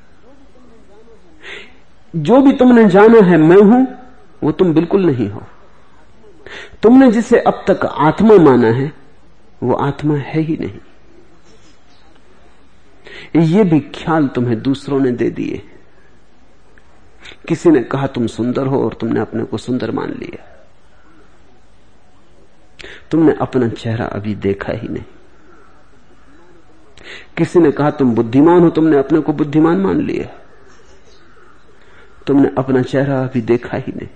जो भी तुमने जाना है मैं हूं, वो तुम बिल्कुल नहीं हो। तुमने जिसे अब तक आत्मा माना है वो आत्मा है ही नहीं। ये भी ख्याल तुम्हें दूसरों ने दे दिए। किसी ने कहा तुम सुंदर हो और तुमने अपने को सुंदर मान लिया। तुमने अपना चेहरा अभी देखा ही नहीं। किसी ने कहा तुम बुद्धिमान हो, तुमने अपने को बुद्धिमान मान लिया। तुमने अपना चेहरा अभी देखा ही नहीं।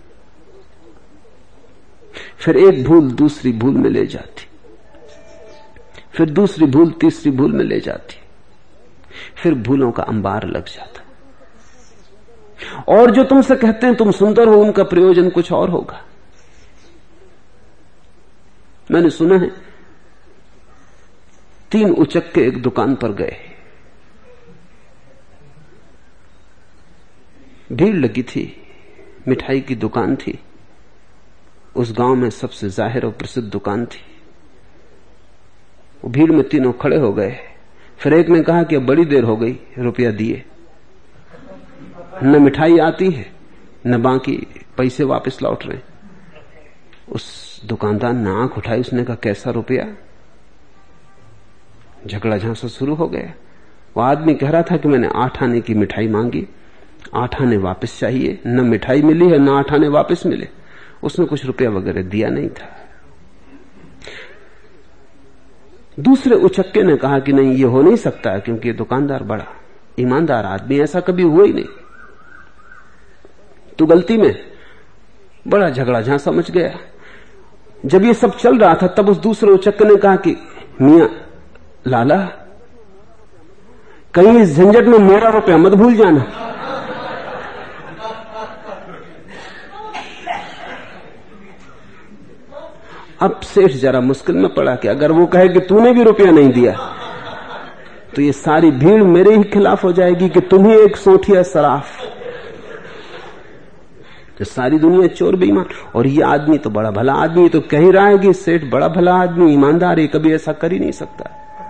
फिर एक भूल दूसरी भूल में ले जाती, फिर दूसरी भूल तीसरी भूल में ले जाती, फिर भूलों का अंबार लग जाता। और जो तुमसे कहते हैं तुम सुंदर हो, उनका प्रयोजन कुछ और होगा। मैंने सुना है 3 उचक्के एक दुकान पर गए, भीड़ लगी थी, मिठाई की दुकान थी, उस गांव में सबसे जाहिर और प्रसिद्ध दुकान थी। भीड़ में तीनों खड़े हो गए। फिर एक ने कहा कि अब बड़ी देर हो गई, रुपया दिए, न मिठाई आती है न बाकी पैसे वापस लौट रहे। उस दुकानदार ने आंख उठाई, उसने कहा कैसा रुपया? झगड़ा झांसा शुरू हो गया। वो आदमी कह रहा था कि मैंने 8 आने की मिठाई मांगी, 8 आने वापस चाहिए, न मिठाई मिली है न 8 आने वापस मिले। उसने कुछ रुपया वगैरह दिया नहीं था। दूसरे उचक्के ने कहा कि नहीं, ये हो नहीं सकता, क्योंकि ये दुकानदार बड़ा ईमानदार आदमी, ऐसा कभी हुआ ही नहीं, तू गलती में। बड़ा झगड़ा झांसा मच गया। जब ये सब चल रहा था तब उस दूसरे उचक्के ने कहा कि मियां लाला, कहीं इस झंझट में मेरा रुपया मत भूल जाना। अब सेठ जरा मुश्किल में पड़ा कि अगर वो कहे कि तूने भी रुपया नहीं दिया तो ये सारी भीड़ मेरे ही खिलाफ हो जाएगी कि तुम ही एक सोठिया सराफ, तो सारी दुनिया चोर बेईमान। और ये आदमी तो बड़ा भला आदमी, तो कह ही रहा है कि सेठ बड़ा भला आदमी, ईमानदार है, कभी ऐसा कर ही नहीं सकता।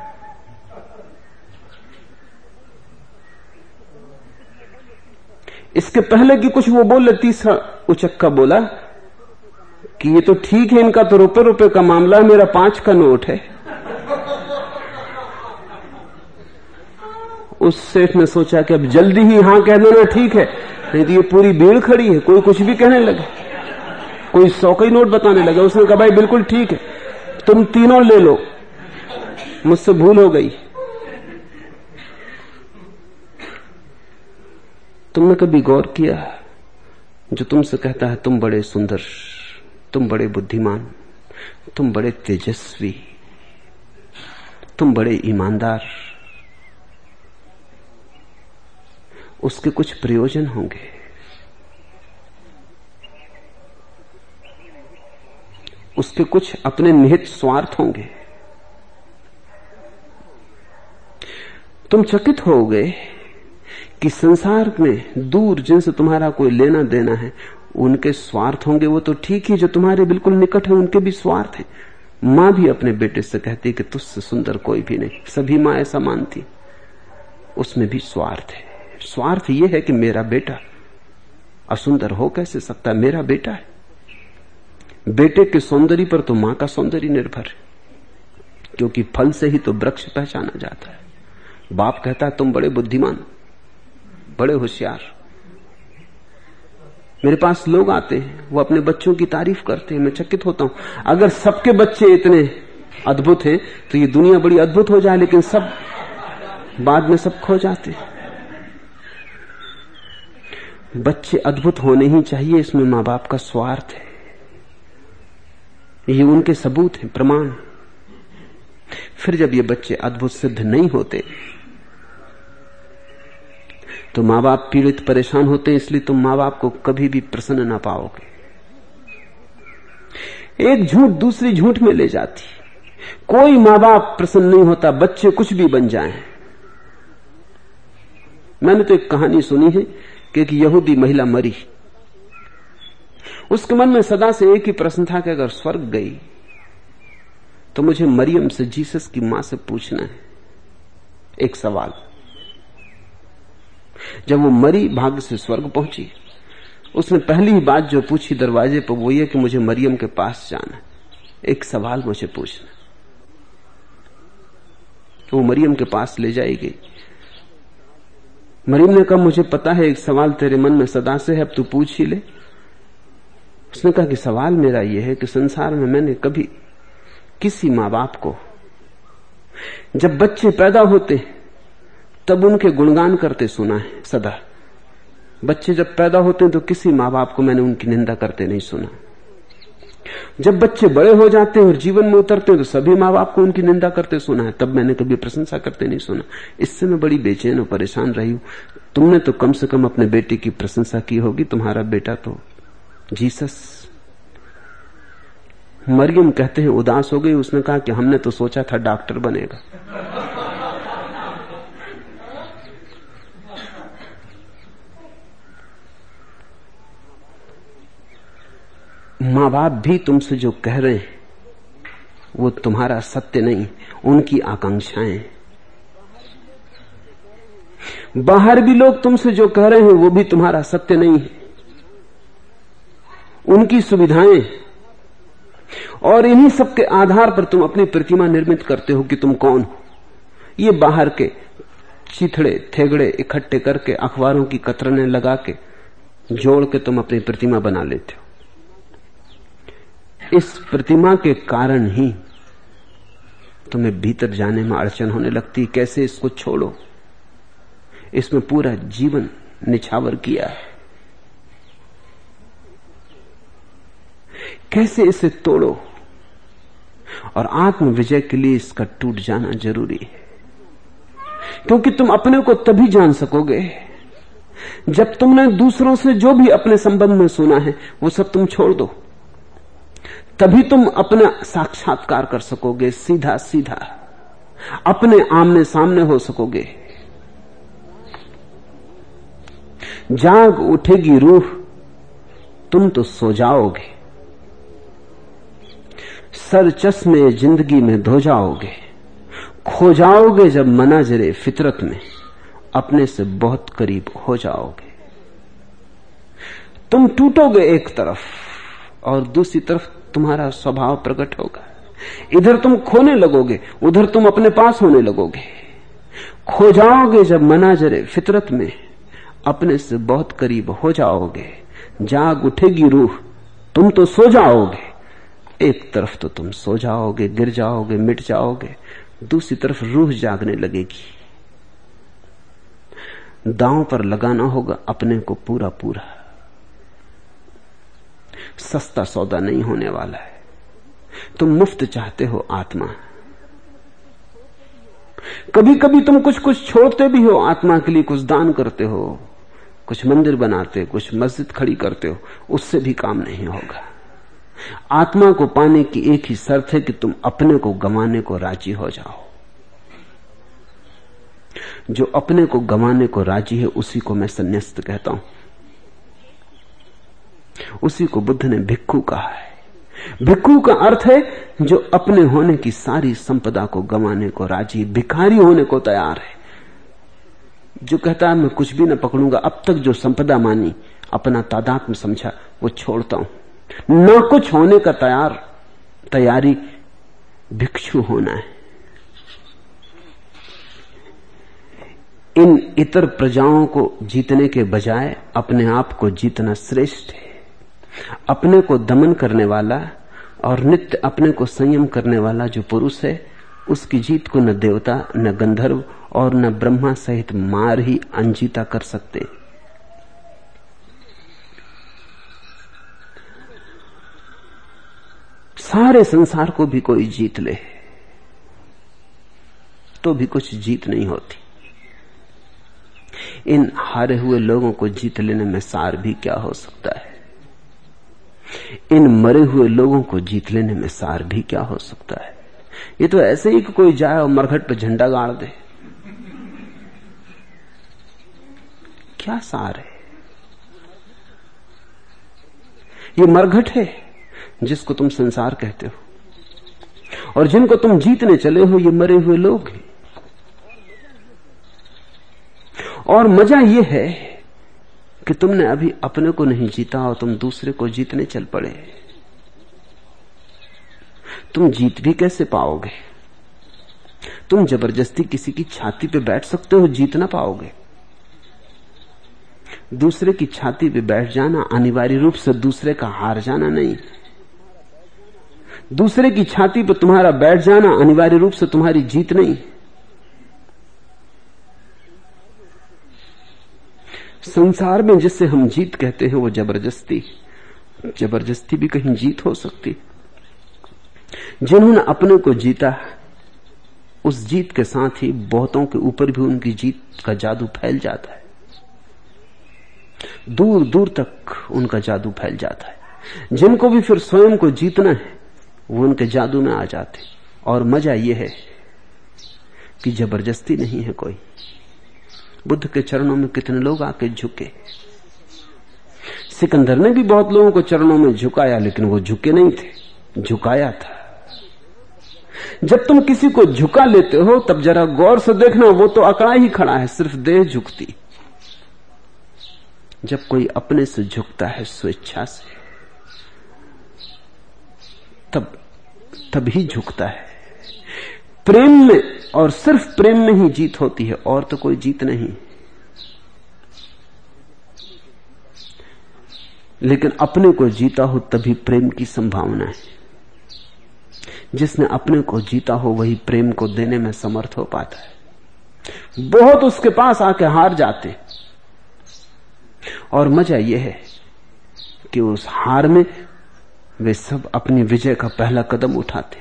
इसके पहले कि कुछ वो बोले, तीसरा उचक्का बोला कि ये तो ठीक है, इनका तो रुपए का मामला है, मेरा 5 का नोट है। उस सेठ ने सोचा कि अब जल्दी ही हां कह देना ठीक है, नहीं तो ये पूरी भीड़ खड़ी है, कोई कुछ भी कहने लगे, कोई 100 का ही नोट बताने लगा। उसने कहा भाई बिल्कुल ठीक है, तुम तीनों ले लो, मुझसे भूल हो गई। तुमने कभी गौर किया, जो तुमसे कहता है तुम बड़े सुंदर, तुम बड़े बुद्धिमान, तुम बड़े तेजस्वी, तुम बड़े ईमानदार, उसके कुछ प्रयोजन होंगे। उसके कुछ अपने निहित स्वार्थ होंगे। तुम चकित हो गए कि संसार में दूर जिनसे तुम्हारा कोई लेना देना है उनके स्वार्थ होंगे। वो तो ठीक ही, जो तुम्हारे बिल्कुल निकट है उनके भी स्वार्थ हैं। मां भी अपने बेटे से कहती कि तुझसे सुंदर कोई भी नहीं, सभी मां ऐसा मानती, उसमें भी स्वार्थ है। स्वार्थ ये है कि मेरा बेटा असुंदर हो कैसे सकता है, मेरा बेटा है। बेटे के सौंदर्य पर तो मां का सौंदर्य निर्भर है, क्योंकि फल से ही तो वृक्ष पहचाना जाता है। बाप कहता है तुम बड़े बुद्धिमान, बड़े होशियार। मेरे पास लोग आते हैं, वो अपने बच्चों की तारीफ करते हैं, मैं चकित होता हूं। अगर सबके बच्चे इतने अद्भुत हैं तो ये दुनिया बड़ी अद्भुत हो जाए, लेकिन सब बाद में सब खो जाते हैं। बच्चे अद्भुत होने ही चाहिए, इसमें मां बाप का स्वार्थ है। ये उनके सबूत हैं, प्रमाण। फिर जब ये बच्चे अद्भुत सिद्ध नहीं होते तो मां बाप पीड़ित परेशान होते हैं, इसलिए तुम मां बाप को कभी भी प्रसन्न ना पाओगे। एक झूठ दूसरी झूठ में ले जाती। कोई मां बाप प्रसन्न नहीं होता, बच्चे कुछ भी बन जाएं। मैंने तो एक कहानी सुनी है कि एक यहूदी महिला मरी। उसके मन में सदा से एक ही प्रश्न था कि अगर स्वर्ग गई तो मुझे मरियम से, जीसस की मां से पूछना है एक सवाल। जब वो मरी, भाग्य से स्वर्ग पहुंची, उसने पहली ही बात जो पूछी दरवाजे पर वो ये कि मुझे मरियम के पास जाना है, एक सवाल मुझे पूछना। वो मरियम के पास ले जाई गई। मरियम ने कहा मुझे पता है एक सवाल तेरे मन में सदा से है, अब तू पूछ ही ले। उसने कहा कि सवाल मेरा यह है कि संसार में मैंने कभी किसी मां बाप को, जब बच्चे पैदा होते तब उनके गुणगान करते सुना है सदा। बच्चे जब पैदा होते हैं तो किसी मां बाप को मैंने उनकी निंदा करते नहीं सुना। जब बच्चे बड़े हो जाते हैं और जीवन में उतरते हैं तो सभी मां बाप को उनकी निंदा करते सुना है, तब मैंने कभी प्रशंसा करते नहीं सुना। इससे मैं बड़ी बेचैन और परेशान रही हूं। तुमने तो कम से कम अपने बेटे की प्रशंसा की होगी, तुम्हारा बेटा तो जीसस मरियम कहते हैं उदास हो गई। उसने कहा कि हमने तो सोचा था डॉक्टर बनेगा। मां बाप भी तुमसे जो कह रहे हैं वो तुम्हारा सत्य नहीं, उनकी आकांक्षाएं। बाहर भी लोग तुमसे जो कह रहे हैं वो भी तुम्हारा सत्य नहीं है, उनकी सुविधाएं। और इन्हीं सब के आधार पर तुम अपनी प्रतिमा निर्मित करते हो कि तुम कौन हो। ये बाहर के चिथड़े थेगड़े इकट्ठे करके अखबारों की कतरनें लगा के जोड़ के तुम अपनी प्रतिमा बना लेते हो। इस प्रतिमा के कारण ही तुम्हें भीतर जाने में अड़चन होने लगती। कैसे इसको छोड़ो, इसमें पूरा जीवन निछावर किया है, कैसे इसे तोड़ो। और आत्म विजय के लिए इसका टूट जाना जरूरी है, क्योंकि तुम अपने को तभी जान सकोगे जब तुमने दूसरों से जो भी अपने संबंध में सुना है वो सब तुम छोड़ दो। तभी तुम अपना साक्षात्कार कर सकोगे, सीधा सीधा अपने आमने सामने हो सकोगे। जाग उठेगी रूह, तुम तो सो जाओगे। सर चश्मे जिंदगी में धो जाओगे, खो जाओगे जब मनाजरे फितरत में, अपने से बहुत करीब हो जाओगे। तुम टूटोगे एक तरफ और दूसरी तरफ तुम्हारा स्वभाव प्रकट होगा। इधर तुम खोने लगोगे, उधर तुम अपने पास होने लगोगे। खो जाओगे जब मनाजरे फितरत में, अपने से बहुत करीब हो जाओगे। जाग उठेगी रूह, तुम तो सो जाओगे। एक तरफ तो तुम सो जाओगे, गिर जाओगे, मिट जाओगे, दूसरी तरफ रूह जागने लगेगी। दांव पर लगाना होगा अपने को पूरा पूरा। सस्ता सौदा नहीं होने वाला है। तुम मुफ्त चाहते हो आत्मा। कभी कभी तुम कुछ कुछ छोड़ते भी हो आत्मा के लिए, कुछ दान करते हो, कुछ मंदिर बनाते, कुछ मस्जिद खड़ी करते हो, उससे भी काम नहीं होगा। आत्मा को पाने की एक ही शर्त है कि तुम अपने को गंवाने को राजी हो जाओ। जो अपने को गंवाने को राजी है उसी को मैं संन्यास्त कहता हूं। उसी को बुद्ध ने भिक्खु कहा है। भिक्खु का अर्थ है जो अपने होने की सारी संपदा को गंवाने को राजी, भिखारी होने को तैयार है। जो कहता है मैं कुछ भी न पकड़ूंगा, अब तक जो संपदा मानी, अपना तादात्म्य समझा, वो छोड़ता हूं। न कुछ होने का तैयारी भिक्षु होना है। इन इतर प्रजाओं को जीतने के बजाय अपने आप को जीतना श्रेष्ठ है। अपने को दमन करने वाला और नित्य अपने को संयम करने वाला जो पुरुष है, उसकी जीत को न देवता, न गंधर्व और न ब्रह्मा सहित मार ही अनजीता कर सकते। सारे संसार को भी कोई जीत ले तो भी कुछ जीत नहीं होती। इन हारे हुए लोगों को जीत लेने में सार भी क्या हो सकता है? इन मरे हुए लोगों को जीत लेने में सार भी क्या हो सकता है? ये तो ऐसे ही कि कोई जाए और मरघट पे झंडा गाड़ दे, क्या सार है? ये मरघट है जिसको तुम संसार कहते हो, और जिनको तुम जीतने चले हो ये मरे हुए लोग हैं। और मजा ये है कि तुमने अभी अपने को नहीं जीता और तुम दूसरे को जीतने चल पड़े। तुम जीत भी कैसे पाओगे? तुम जबरदस्ती किसी की छाती पे बैठ सकते हो, जीत ना पाओगे। दूसरे की छाती पे बैठ जाना अनिवार्य रूप से दूसरे का हार जाना नहीं। दूसरे की छाती पे तुम्हारा बैठ जाना अनिवार्य रूप से तुम्हारी जीत नहीं। संसार में जिससे हम जीत कहते हैं वो जबरदस्ती भी कहीं जीत हो सकती। जिन्होंने अपने को जीता, उस जीत के साथ ही बहुतों के ऊपर भी उनकी जीत का जादू फैल जाता है। दूर दूर तक उनका जादू फैल जाता है। जिनको भी फिर स्वयं को जीतना है, वो उनके जादू में आ जाते। और मजा यह है कि जबरदस्ती नहीं है कोई। बुद्ध के चरणों में कितने लोग आके झुके। सिकंदर ने भी बहुत लोगों को चरणों में झुकाया, लेकिन वो झुके नहीं थे, झुकाया था। जब तुम किसी को झुका लेते हो तब जरा गौर से देखना, वो तो अकड़ा ही खड़ा है, सिर्फ देह झुकती। जब कोई अपने से झुकता है स्वेच्छा से, तब ही झुकता है। प्रेम में, और सिर्फ प्रेम में ही जीत होती है, और तो कोई जीत नहीं। लेकिन अपने को जीता हो तभी प्रेम की संभावना है। जिसने अपने को जीता हो वही प्रेम को देने में समर्थ हो पाता है। बहुत उसके पास आके हार जाते, और मजा यह है कि उस हार में वे सब अपनी विजय का पहला कदम उठाते।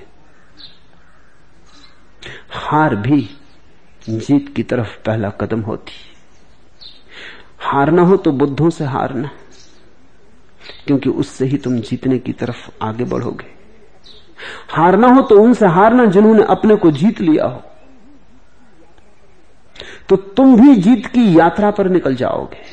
हार भी जीत की तरफ पहला कदम होती। हारना हो तो बुद्धों से हारना, क्योंकि उससे ही तुम जीतने की तरफ आगे बढ़ोगे। हारना हो तो उनसे हारना जिन्होंने अपने को जीत लिया हो, तो तुम भी जीत की यात्रा पर निकल जाओगे।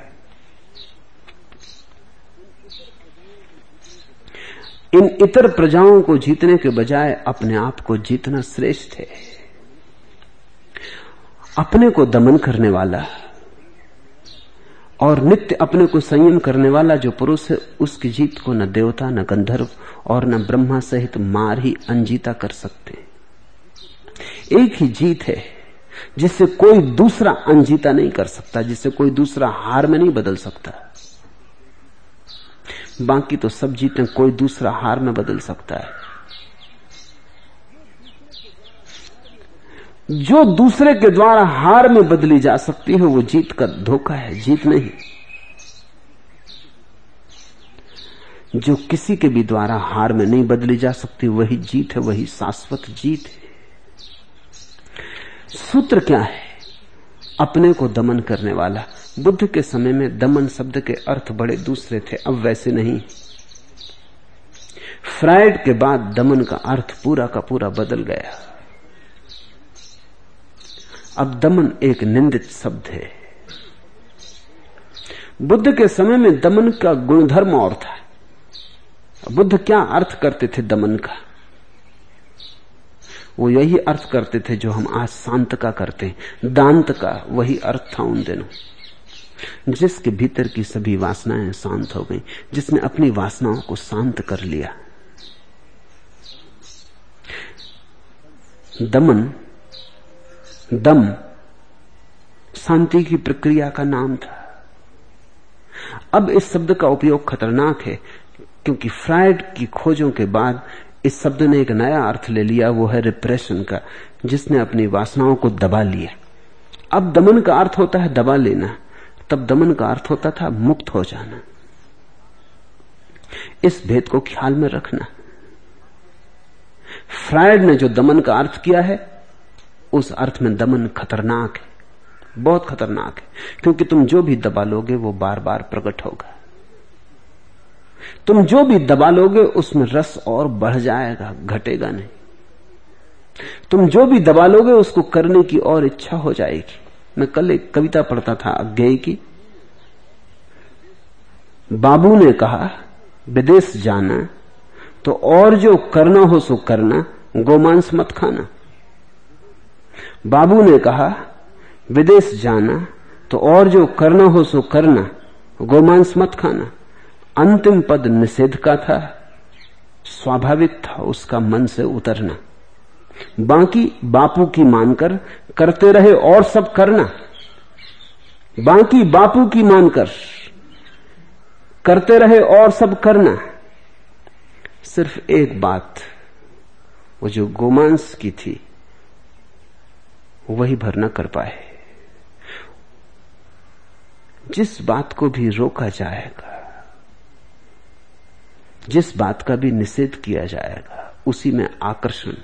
इन इतर प्रजाओं को जीतने के बजाय अपने आप को जीतना श्रेष्ठ है। अपने को दमन करने वाला और नित्य अपने को संयम करने वाला जो पुरुष है, उसकी जीत को न देवता, न गंधर्व और न ब्रह्मा सहित मार ही अनजीता कर सकते। एक ही जीत है जिससे कोई दूसरा अनजीता नहीं कर सकता, जिससे कोई दूसरा हार में नहीं बदल सकता। बाकी तो सब जीतें कोई दूसरा हार में बदल सकता है। जो दूसरे के द्वारा हार में बदली जा सकती है वो जीत का धोखा है, जीत नहीं। जो किसी के भी द्वारा हार में नहीं बदली जा सकती वही जीत है, वही शाश्वत जीत है। सूत्र क्या है? अपने को दमन करने वाला। बुद्ध के समय में दमन शब्द के अर्थ बड़े दूसरे थे, अब वैसे नहीं। फ्रायड के बाद दमन का अर्थ पूरा का पूरा बदल गया। अब दमन एक निंदित शब्द है। बुद्ध के समय में दमन का गुणधर्म और था। बुद्ध क्या अर्थ करते थे दमन का? वो यही अर्थ करते थे जो हम आज शांत का करते हैं। दांत का वही अर्थ था उन दिनों। जिसके भीतर की सभी वासनाएं शांत हो गई, जिसने अपनी वासनाओं को शांत कर लिया। दम शांति की प्रक्रिया का नाम था। अब इस शब्द का उपयोग खतरनाक है, क्योंकि फ्रायड की खोजों के बाद इस शब्द ने एक नया अर्थ ले लिया, वो है रिप्रेशन का, जिसने अपनी वासनाओं को दबा लिया। अब दमन का अर्थ होता है दबा लेना, तब दमन का अर्थ होता था मुक्त हो जाना। इस भेद को ख्याल में रखना। फ्रायड ने जो दमन का अर्थ किया है, उस अर्थ में दमन खतरनाक है, बहुत खतरनाक है, क्योंकि तुम जो भी दबा लोगे वो बार बार प्रकट होगा। तुम जो भी दबा लोगे उसमें रस और बढ़ जाएगा, घटेगा नहीं। तुम जो भी दबा लोगे उसको करने की और इच्छा हो जाएगी। मैं कल एक कविता पढ़ता था अज्ञेय की। बाबू ने कहा विदेश जाना तो और जो करना हो सो करना, गोमांस मत खाना। बाबू ने कहा विदेश जाना तो और जो करना हो सो करना, गोमांस मत खाना। अंतिम पद निषेध का था, स्वाभाविक था उसका मन से उतरना। बाकी बापू की मानकर करते रहे और सब करना। बाकी बापू की मानकर करते रहे और सब करना। सिर्फ एक बात, वो जो गोमांस की थी वही भर न कर पाए। जिस बात को भी रोका जाएगा, जिस बात का भी निषेध किया जाएगा, उसी में आकर्षण,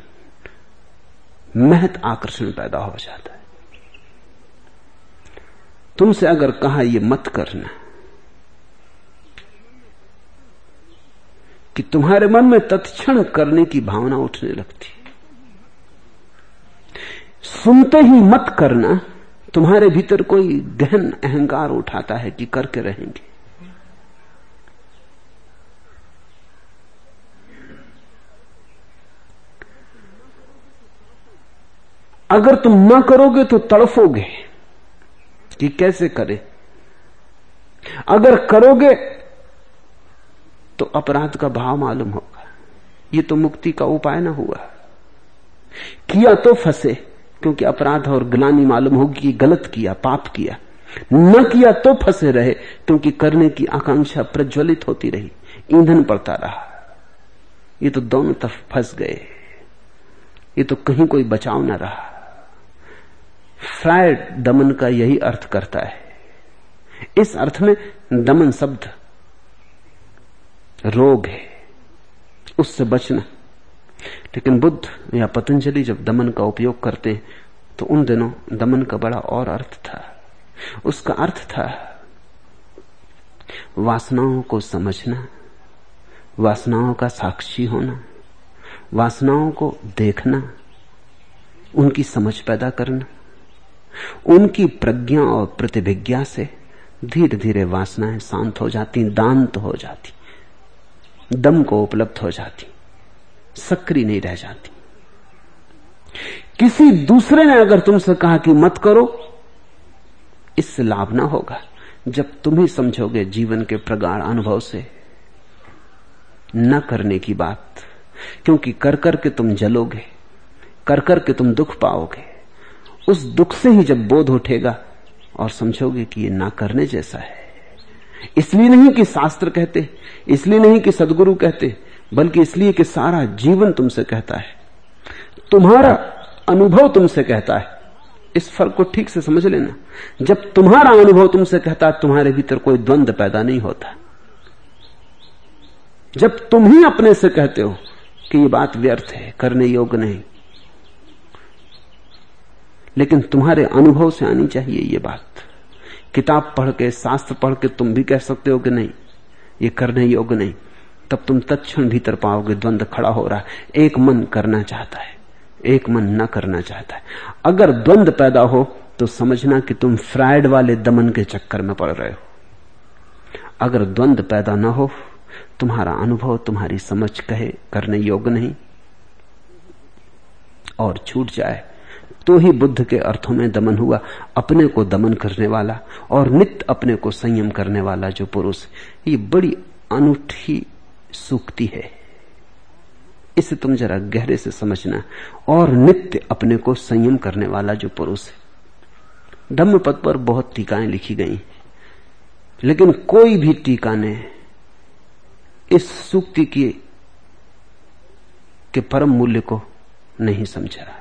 महत आकर्षण पैदा हो जाता है। तुमसे अगर कहा ये मत करना, कि तुम्हारे मन में तत्क्षण करने की भावना उठने लगती। सुनते ही मत करना, तुम्हारे भीतर कोई गहन अहंकार उठाता है कि करके रहेंगे। अगर तुम ना करोगे तो तड़फोगे कि कैसे करें, अगर करोगे तो अपराध का भाव मालूम होगा। ये तो मुक्ति का उपाय ना हुआ। किया तो फंसे, क्योंकि अपराध और ग्लानि मालूम होगी कि गलत किया, पाप किया। न किया तो फंसे रहे, क्योंकि करने की आकांक्षा प्रज्वलित होती रही, ईंधन पड़ता रहा। ये तो दोनों तरफ फंस गए, ये तो कहीं कोई बचाव न रहा। फ्रायड दमन का यही अर्थ करता है। इस अर्थ में दमन शब्द रोग है, उससे बचना। लेकिन बुद्ध या पतंजलि जब दमन का उपयोग करते हैं तो उन दिनों दमन का बड़ा और अर्थ था। उसका अर्थ था वासनाओं को समझना, वासनाओं का साक्षी होना, वासनाओं को देखना, उनकी समझ पैदा करना। उनकी प्रज्ञा और प्रतिभिज्ञा से धीरे धीरे वासनाएं शांत हो जाती, दांत हो जाती, दम को उपलब्ध हो जाती, सक्रिय नहीं रह जाती। किसी दूसरे ने अगर तुमसे कहा कि मत करो, इससे लाभ ना होगा। जब तुम ही समझोगे जीवन के प्रगाढ़ अनुभव से न करने की बात, क्योंकि कर कर के तुम जलोगे, कर कर के तुम दुख पाओगे। उस दुख से ही जब बोध उठेगा और समझोगे कि ये ना करने जैसा है। इसलिए नहीं कि शास्त्र कहते, इसलिए नहीं कि सद्गुरु कहते, बल्कि इसलिए कि सारा जीवन तुमसे कहता है, तुम्हारा अनुभव तुमसे कहता है। इस फर्क को ठीक से समझ लेना। जब तुम्हारा अनुभव तुमसे कहता है, तुम्हारे भीतर कोई द्वंद्व पैदा नहीं होता। जब तुम ही अपने से कहते हो कि ये बात व्यर्थ है, करने योग्य नहीं, लेकिन तुम्हारे अनुभव से आनी चाहिए ये बात। किताब पढ़ के, शास्त्र पढ़ के तुम भी कह सकते हो कि नहीं, ये करने योग्य नहीं, तब तुम तत्क्षण भीतर पाओगे द्वंद्व खड़ा हो रहा है। एक मन करना चाहता है, एक मन न करना चाहता है। अगर द्वंद्व पैदा हो तो समझना कि तुम फ्रायड वाले दमन के चक्कर में पड़ रहे हो। अगर द्वंद्व पैदा न हो, तुम्हारा अनुभव, तुम्हारी समझ कहे करने योग्य नहीं और छूट जाए, तो ही बुद्ध के अर्थों में दमन हुआ। अपने को दमन करने वाला और नित्य अपने को संयम करने वाला जो पुरुष, ये बड़ी अनूठी सूक्ति है। इसे तुम जरा गहरे से समझना। और नित्य अपने को संयम करने वाला जो पुरुष है। धम्मपद पर बहुत टीकाएं लिखी गई, लेकिन कोई भी टीका ने इस सूक्ति के परम मूल्य को नहीं समझा।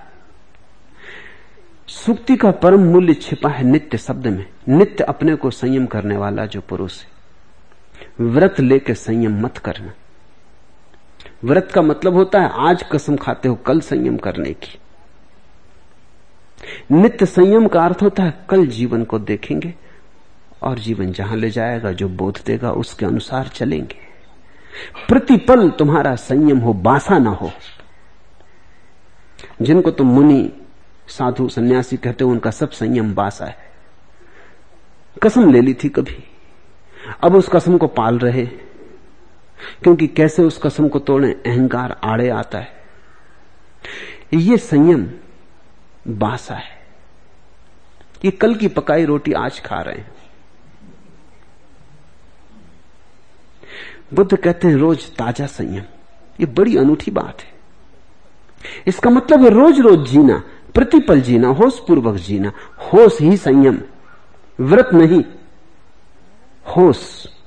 सूक्ति का परम मूल्य छिपा है नित्य शब्द में। नित्य अपने को संयम करने वाला जो पुरुष है। व्रत लेके संयम मत करना। व्रत का मतलब होता है आज कसम खाते हो कल संयम करने की। नित्य संयम का अर्थ होता है कल जीवन को देखेंगे और जीवन जहां ले जाएगा, जो बोध देगा, उसके अनुसार चलेंगे। प्रतिपल तुम्हारा संयम हो, बासा ना हो। जिनको तुम मुनि, साधु, सन्यासी कहते हो, उनका सब संयम बासा है। कसम ले ली थी कभी, अब उस कसम को पाल रहे, क्योंकि कैसे उस कसम को तोड़े, अहंकार आड़े आता है। ये संयम बासा है। ये कल की पकाई रोटी आज खा रहे हैं। बुद्ध कहते हैं रोज ताजा संयम। ये बड़ी अनूठी बात है। इसका मतलब है रोज रोज जीना, प्रतिपल जीना, होश पूर्वक जीना। होश ही संयम, व्रत नहीं, होश।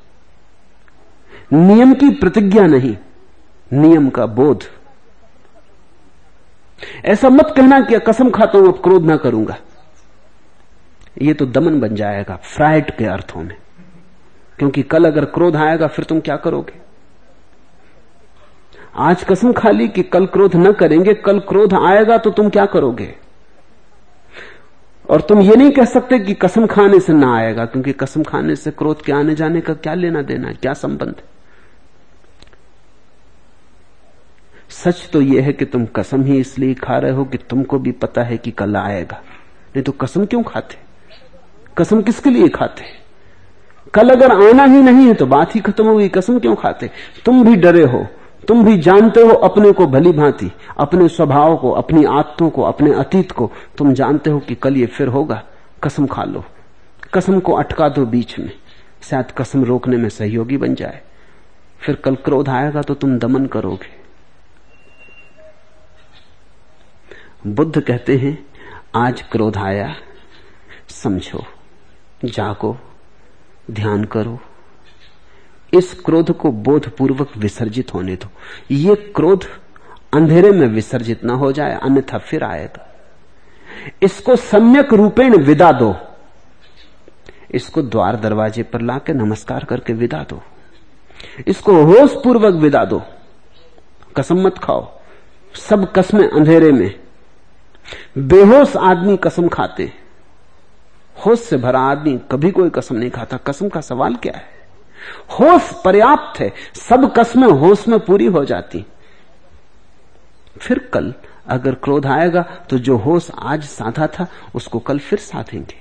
नियम की प्रतिज्ञा नहीं, नियम का बोध। ऐसा मत कहना कि कसम खाता हूं अब क्रोध ना करूंगा। यह तो दमन बन जाएगा फ्रायड के अर्थों में, क्योंकि कल अगर क्रोध आएगा फिर तुम क्या करोगे। आज कसम खा ली कि कल क्रोध न करेंगे, कल क्रोध आएगा तो तुम क्या करोगे। और तुम ये नहीं कह सकते कि कसम खाने से ना आएगा, क्योंकि कसम खाने से क्रोध के आने जाने का क्या लेना देना है, क्या संबंध। सच तो यह है कि तुम कसम ही इसलिए खा रहे हो कि तुमको भी पता है कि कल आएगा, नहीं तो कसम क्यों खाते? कसम किसके लिए खाते? कल अगर आना ही नहीं है तो बात ही खत्म होगी, कसम क्यों खाते? तुम भी डरे हो, तुम भी जानते हो अपने को भली भांति, अपने स्वभाव को, अपनी आदतों को, अपने अतीत को। तुम जानते हो कि कल ये फिर होगा, कसम खा लो, कसम को अटका दो बीच में, शायद कसम रोकने में सहयोगी बन जाए। फिर कल क्रोध आएगा तो तुम दमन करोगे। बुद्ध कहते हैं आज क्रोध आया, समझो, जागो, ध्यान करो, इस क्रोध को बोधपूर्वक विसर्जित होने दो। ये क्रोध अंधेरे में विसर्जित ना हो जाए, अन्यथा फिर आएगा। इसको सम्यक रूपेण विदा दो, इसको द्वार दरवाजे पर लाके नमस्कार करके विदा दो, इसको होश पूर्वक विदा दो। कसम मत खाओ, सब कसमें अंधेरे में। बेहोश आदमी कसम खाते, होश से भरा आदमी कभी कोई कसम नहीं खाता। कसम का सवाल क्या है? होश पर्याप्त है, सब कसमें होश में पूरी हो जाती। फिर कल अगर क्रोध आएगा तो जो होश आज साधा था उसको कल फिर साधेंगे।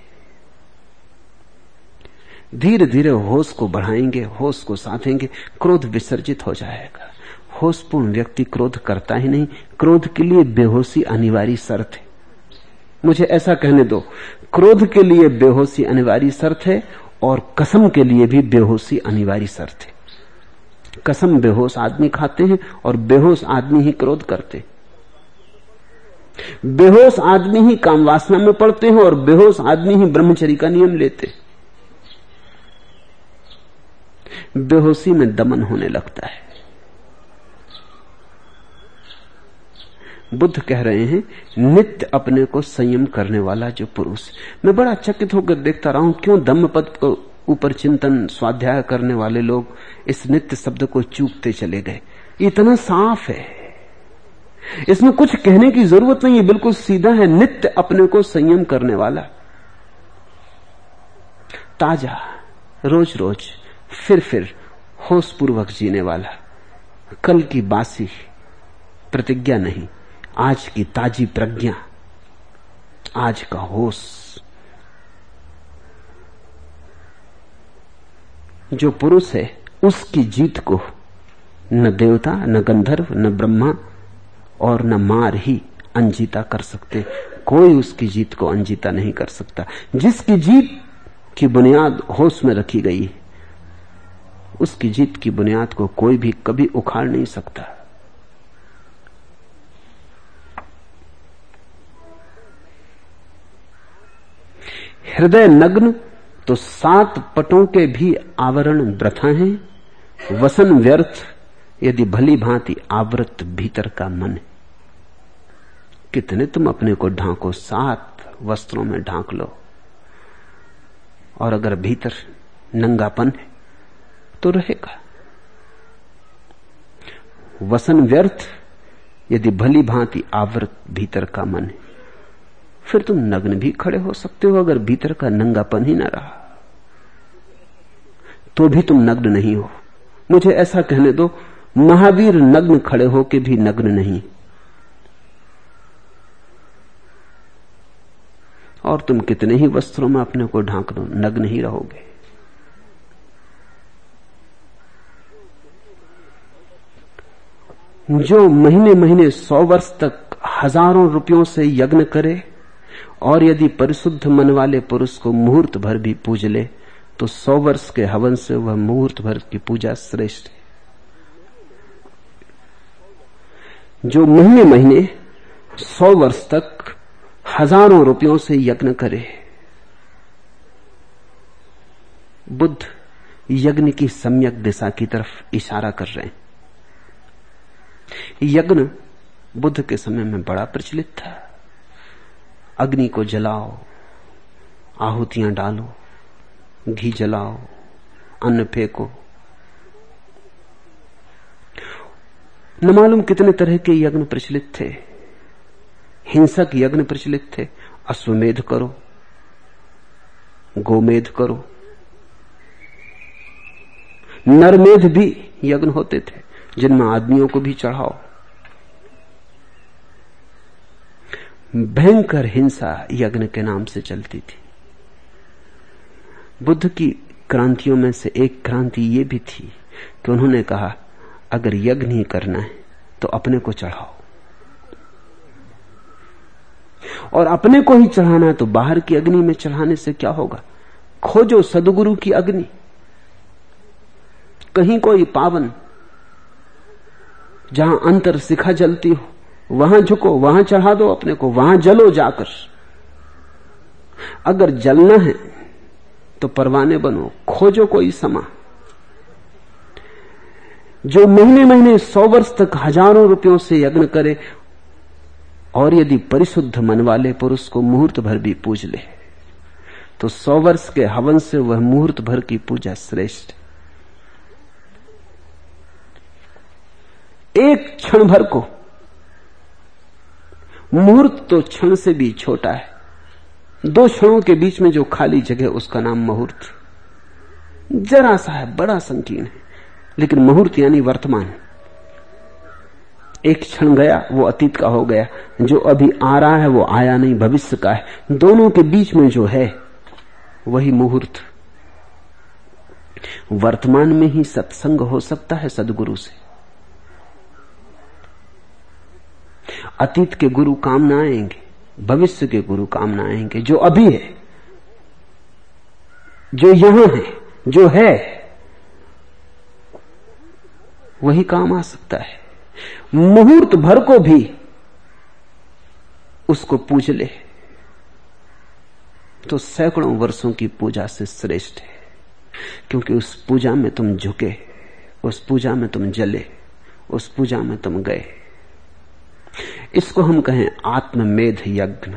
धीरे धीरे होश को बढ़ाएंगे, होश को साधेंगे, क्रोध विसर्जित हो जाएगा। होशपूर्ण व्यक्ति क्रोध करता ही नहीं। क्रोध के लिए बेहोशी अनिवार्य शर्त है। मुझे ऐसा कहने दो, क्रोध के लिए बेहोशी अनिवार्य शर्त है और कसम के लिए भी बेहोशी अनिवार्य शर्त है। कसम बेहोश आदमी खाते हैं और बेहोश आदमी ही क्रोध करते। बेहोश आदमी ही काम वासना में पड़ते हैं और बेहोश आदमी ही ब्रह्मचर्य का नियम लेते। बेहोशी में दमन होने लगता है। बुद्ध कह रहे हैं नित्य अपने को संयम करने वाला जो पुरुष। मैं बड़ा चकित होकर देखता रहा हूं क्यों धम्मपद को ऊपर चिंतन स्वाध्याय करने वाले लोग इस नित्य शब्द को चूकते चले गए। इतना साफ है, इसमें कुछ कहने की जरूरत नहीं है, बिल्कुल सीधा है। नित्य अपने को संयम करने वाला, ताजा, रोज रोज फिर होश पूर्वक जीने वाला, कल की बासी प्रतिज्ञा नहीं, आज की ताजी प्रज्ञा, आज का होश। जो पुरुष है उसकी जीत को न देवता, न गंधर्व, न ब्रह्मा और न मार ही अनजीता कर सकते। कोई उसकी जीत को अनजीता नहीं कर सकता। जिसकी जीत की बुनियाद होश में रखी गई है, उसकी जीत की बुनियाद को कोई भी कभी उखाड़ नहीं सकता। हृदय नग्न तो 7 पटों के भी आवरण वृथा हैं। वसन व्यर्थ यदि भली भांति आवृत भीतर का मन है। कितने तुम अपने को ढांको, 7 वस्त्रों में ढांक लो, और अगर भीतर नंगापन है तो रहेगा। वसन व्यर्थ यदि भली भांति आवृत भीतर का मन है, फिर तुम नग्न भी खड़े हो सकते हो। अगर भीतर का नंगापन ही ना रहा तो भी तुम नग्न नहीं हो। मुझे ऐसा कहने दो, महावीर नग्न खड़े होके भी नग्न नहीं, और तुम कितने ही वस्त्रों में अपने को ढांक दो, नग्न ही रहोगे। जो महीने महीने 100 वर्ष तक हजारों रुपयों से यज्ञ करे और यदि परिशुद्ध मन वाले पुरुष को मुहूर्त भर भी पूज ले तो 100 वर्ष के हवन से वह मुहूर्त भर की पूजा श्रेष्ठ है। जो महीने महीने 100 वर्ष तक हजारों रुपयों से यज्ञ करे, बुद्ध यज्ञ की सम्यक दिशा की तरफ इशारा कर रहे हैं। यज्ञ बुद्ध के समय में बड़ा प्रचलित था। अग्नि को जलाओ, आहुतियां डालो, घी जलाओ, अन्न फेंको, न मालूम कितने तरह के यज्ञ प्रचलित थे। हिंसक यज्ञ प्रचलित थे। अश्वमेध करो, गोमेध करो, नरमेध भी यज्ञ होते थे जिनमें आदमियों को भी चढ़ाओ। भयंकर हिंसा यज्ञ के नाम से चलती थी। बुद्ध की क्रांतियों में से एक क्रांति ये भी थी कि उन्होंने कहा अगर यज्ञ नहीं करना है तो अपने को चढ़ाओ, और अपने को ही चढ़ाना है तो बाहर की अग्नि में चढ़ाने से क्या होगा। खोजो सद्गुरु की अग्नि, कहीं कोई पावन जहां अंतर शिखा जलती हो वहां झुको, वहां चढ़ा दो अपने को, वहां जलो जाकर। अगर जलना है तो परवाने बनो, खोजो कोई समा। जो महीने महीने 100 वर्ष तक हजारों रुपयों से यज्ञ करे और यदि परिशुद्ध मन वाले पुरुष को मुहूर्त भर भी पूज ले तो 100 वर्ष के हवन से वह मुहूर्त भर की पूजा श्रेष्ठ। एक क्षण भर को, मुहूर्त तो क्षण से भी छोटा है, 2 क्षणों के बीच में जो खाली जगह उसका नाम मुहूर्त। जरा सा है, बड़ा संकीर्ण है, लेकिन मुहूर्त यानी वर्तमान। एक क्षण गया वो अतीत का हो गया, जो अभी आ रहा है वो आया नहीं, भविष्य का है। दोनों के बीच में जो है वही मुहूर्त। वर्तमान में ही सत्संग हो सकता है सद्गुरु से। अतीत के गुरु काम ना आएंगे, भविष्य के गुरु काम ना आएंगे। जो अभी है, जो यहां है, जो है, वही काम आ सकता है। मुहूर्त भर को भी उसको पूज ले तो सैकड़ों वर्षों की पूजा से श्रेष्ठ है, क्योंकि उस पूजा में तुम झुके, उस पूजा में तुम जले, उस पूजा में तुम गए। इसको हम कहें आत्ममेध यज्ञ।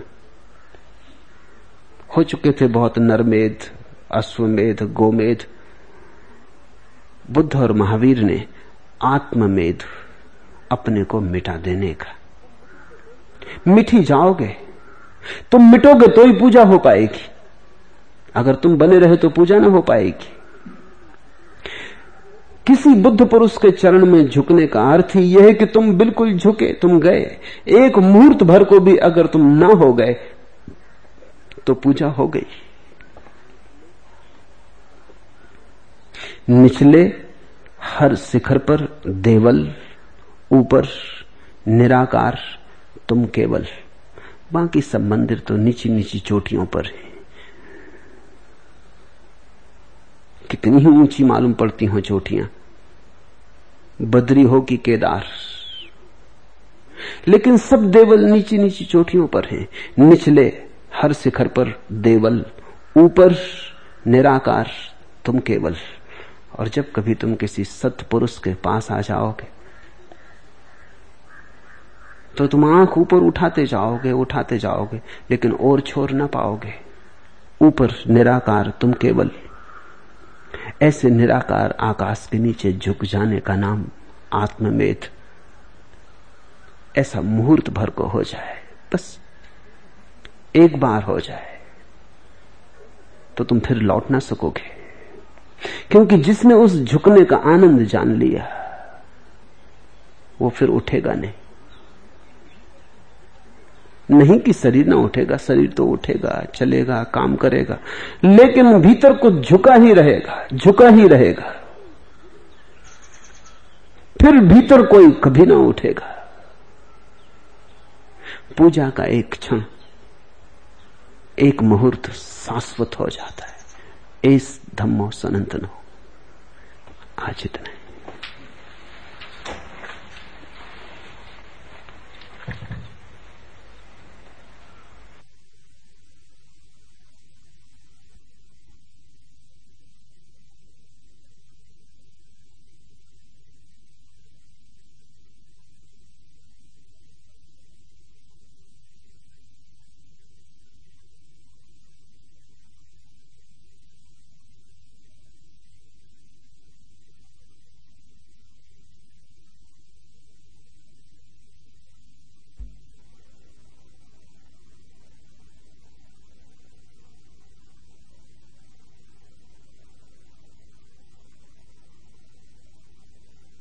हो चुके थे बहुत नरमेध, अश्वमेध, गोमेध। बुद्ध और महावीर ने आत्ममेध, अपने को मिटा देने का। मिटी जाओगे, तुम मिटोगे तो ही पूजा हो पाएगी। अगर तुम बने रहे तो पूजा ना हो पाएगी। किसी बुद्ध पुरुष के चरण में झुकने का अर्थ ही यह है कि तुम बिल्कुल झुके, तुम गए। एक मुहूर्त भर को भी अगर तुम ना हो गए तो पूजा हो गई। निचले हर शिखर पर देवल, ऊपर निराकार तुम केवल। बाकी सब मंदिर तो नीची नीची चोटियों पर है। कितनी ही ऊंची मालूम पड़ती हो चोटियां, बद्री हो कि केदार, लेकिन सब देवल नीची नीची चोटियों पर हैं। निचले हर शिखर पर देवल, ऊपर निराकार तुम केवल। और जब कभी तुम किसी सत्पुरुष के पास आ जाओगे तो तुम आंख ऊपर उठाते जाओगे, लेकिन और छोर ना पाओगे। ऊपर निराकार तुम केवल। ऐसे निराकार आकाश के नीचे झुक जाने का नाम आत्ममेध। ऐसा मुहूर्त भर को हो जाए, बस एक बार हो जाए तो तुम फिर लौट ना सकोगे, क्योंकि जिसने उस झुकने का आनंद जान लिया वो फिर उठेगा नहीं कि शरीर ना उठेगा, शरीर तो उठेगा, चलेगा, काम करेगा, लेकिन भीतर को झुका ही रहेगा। फिर भीतर कोई कभी ना उठेगा। पूजा का एक क्षण, एक मुहूर्त शाश्वत हो जाता है। एस धम्मो सनातनो। आज इतना।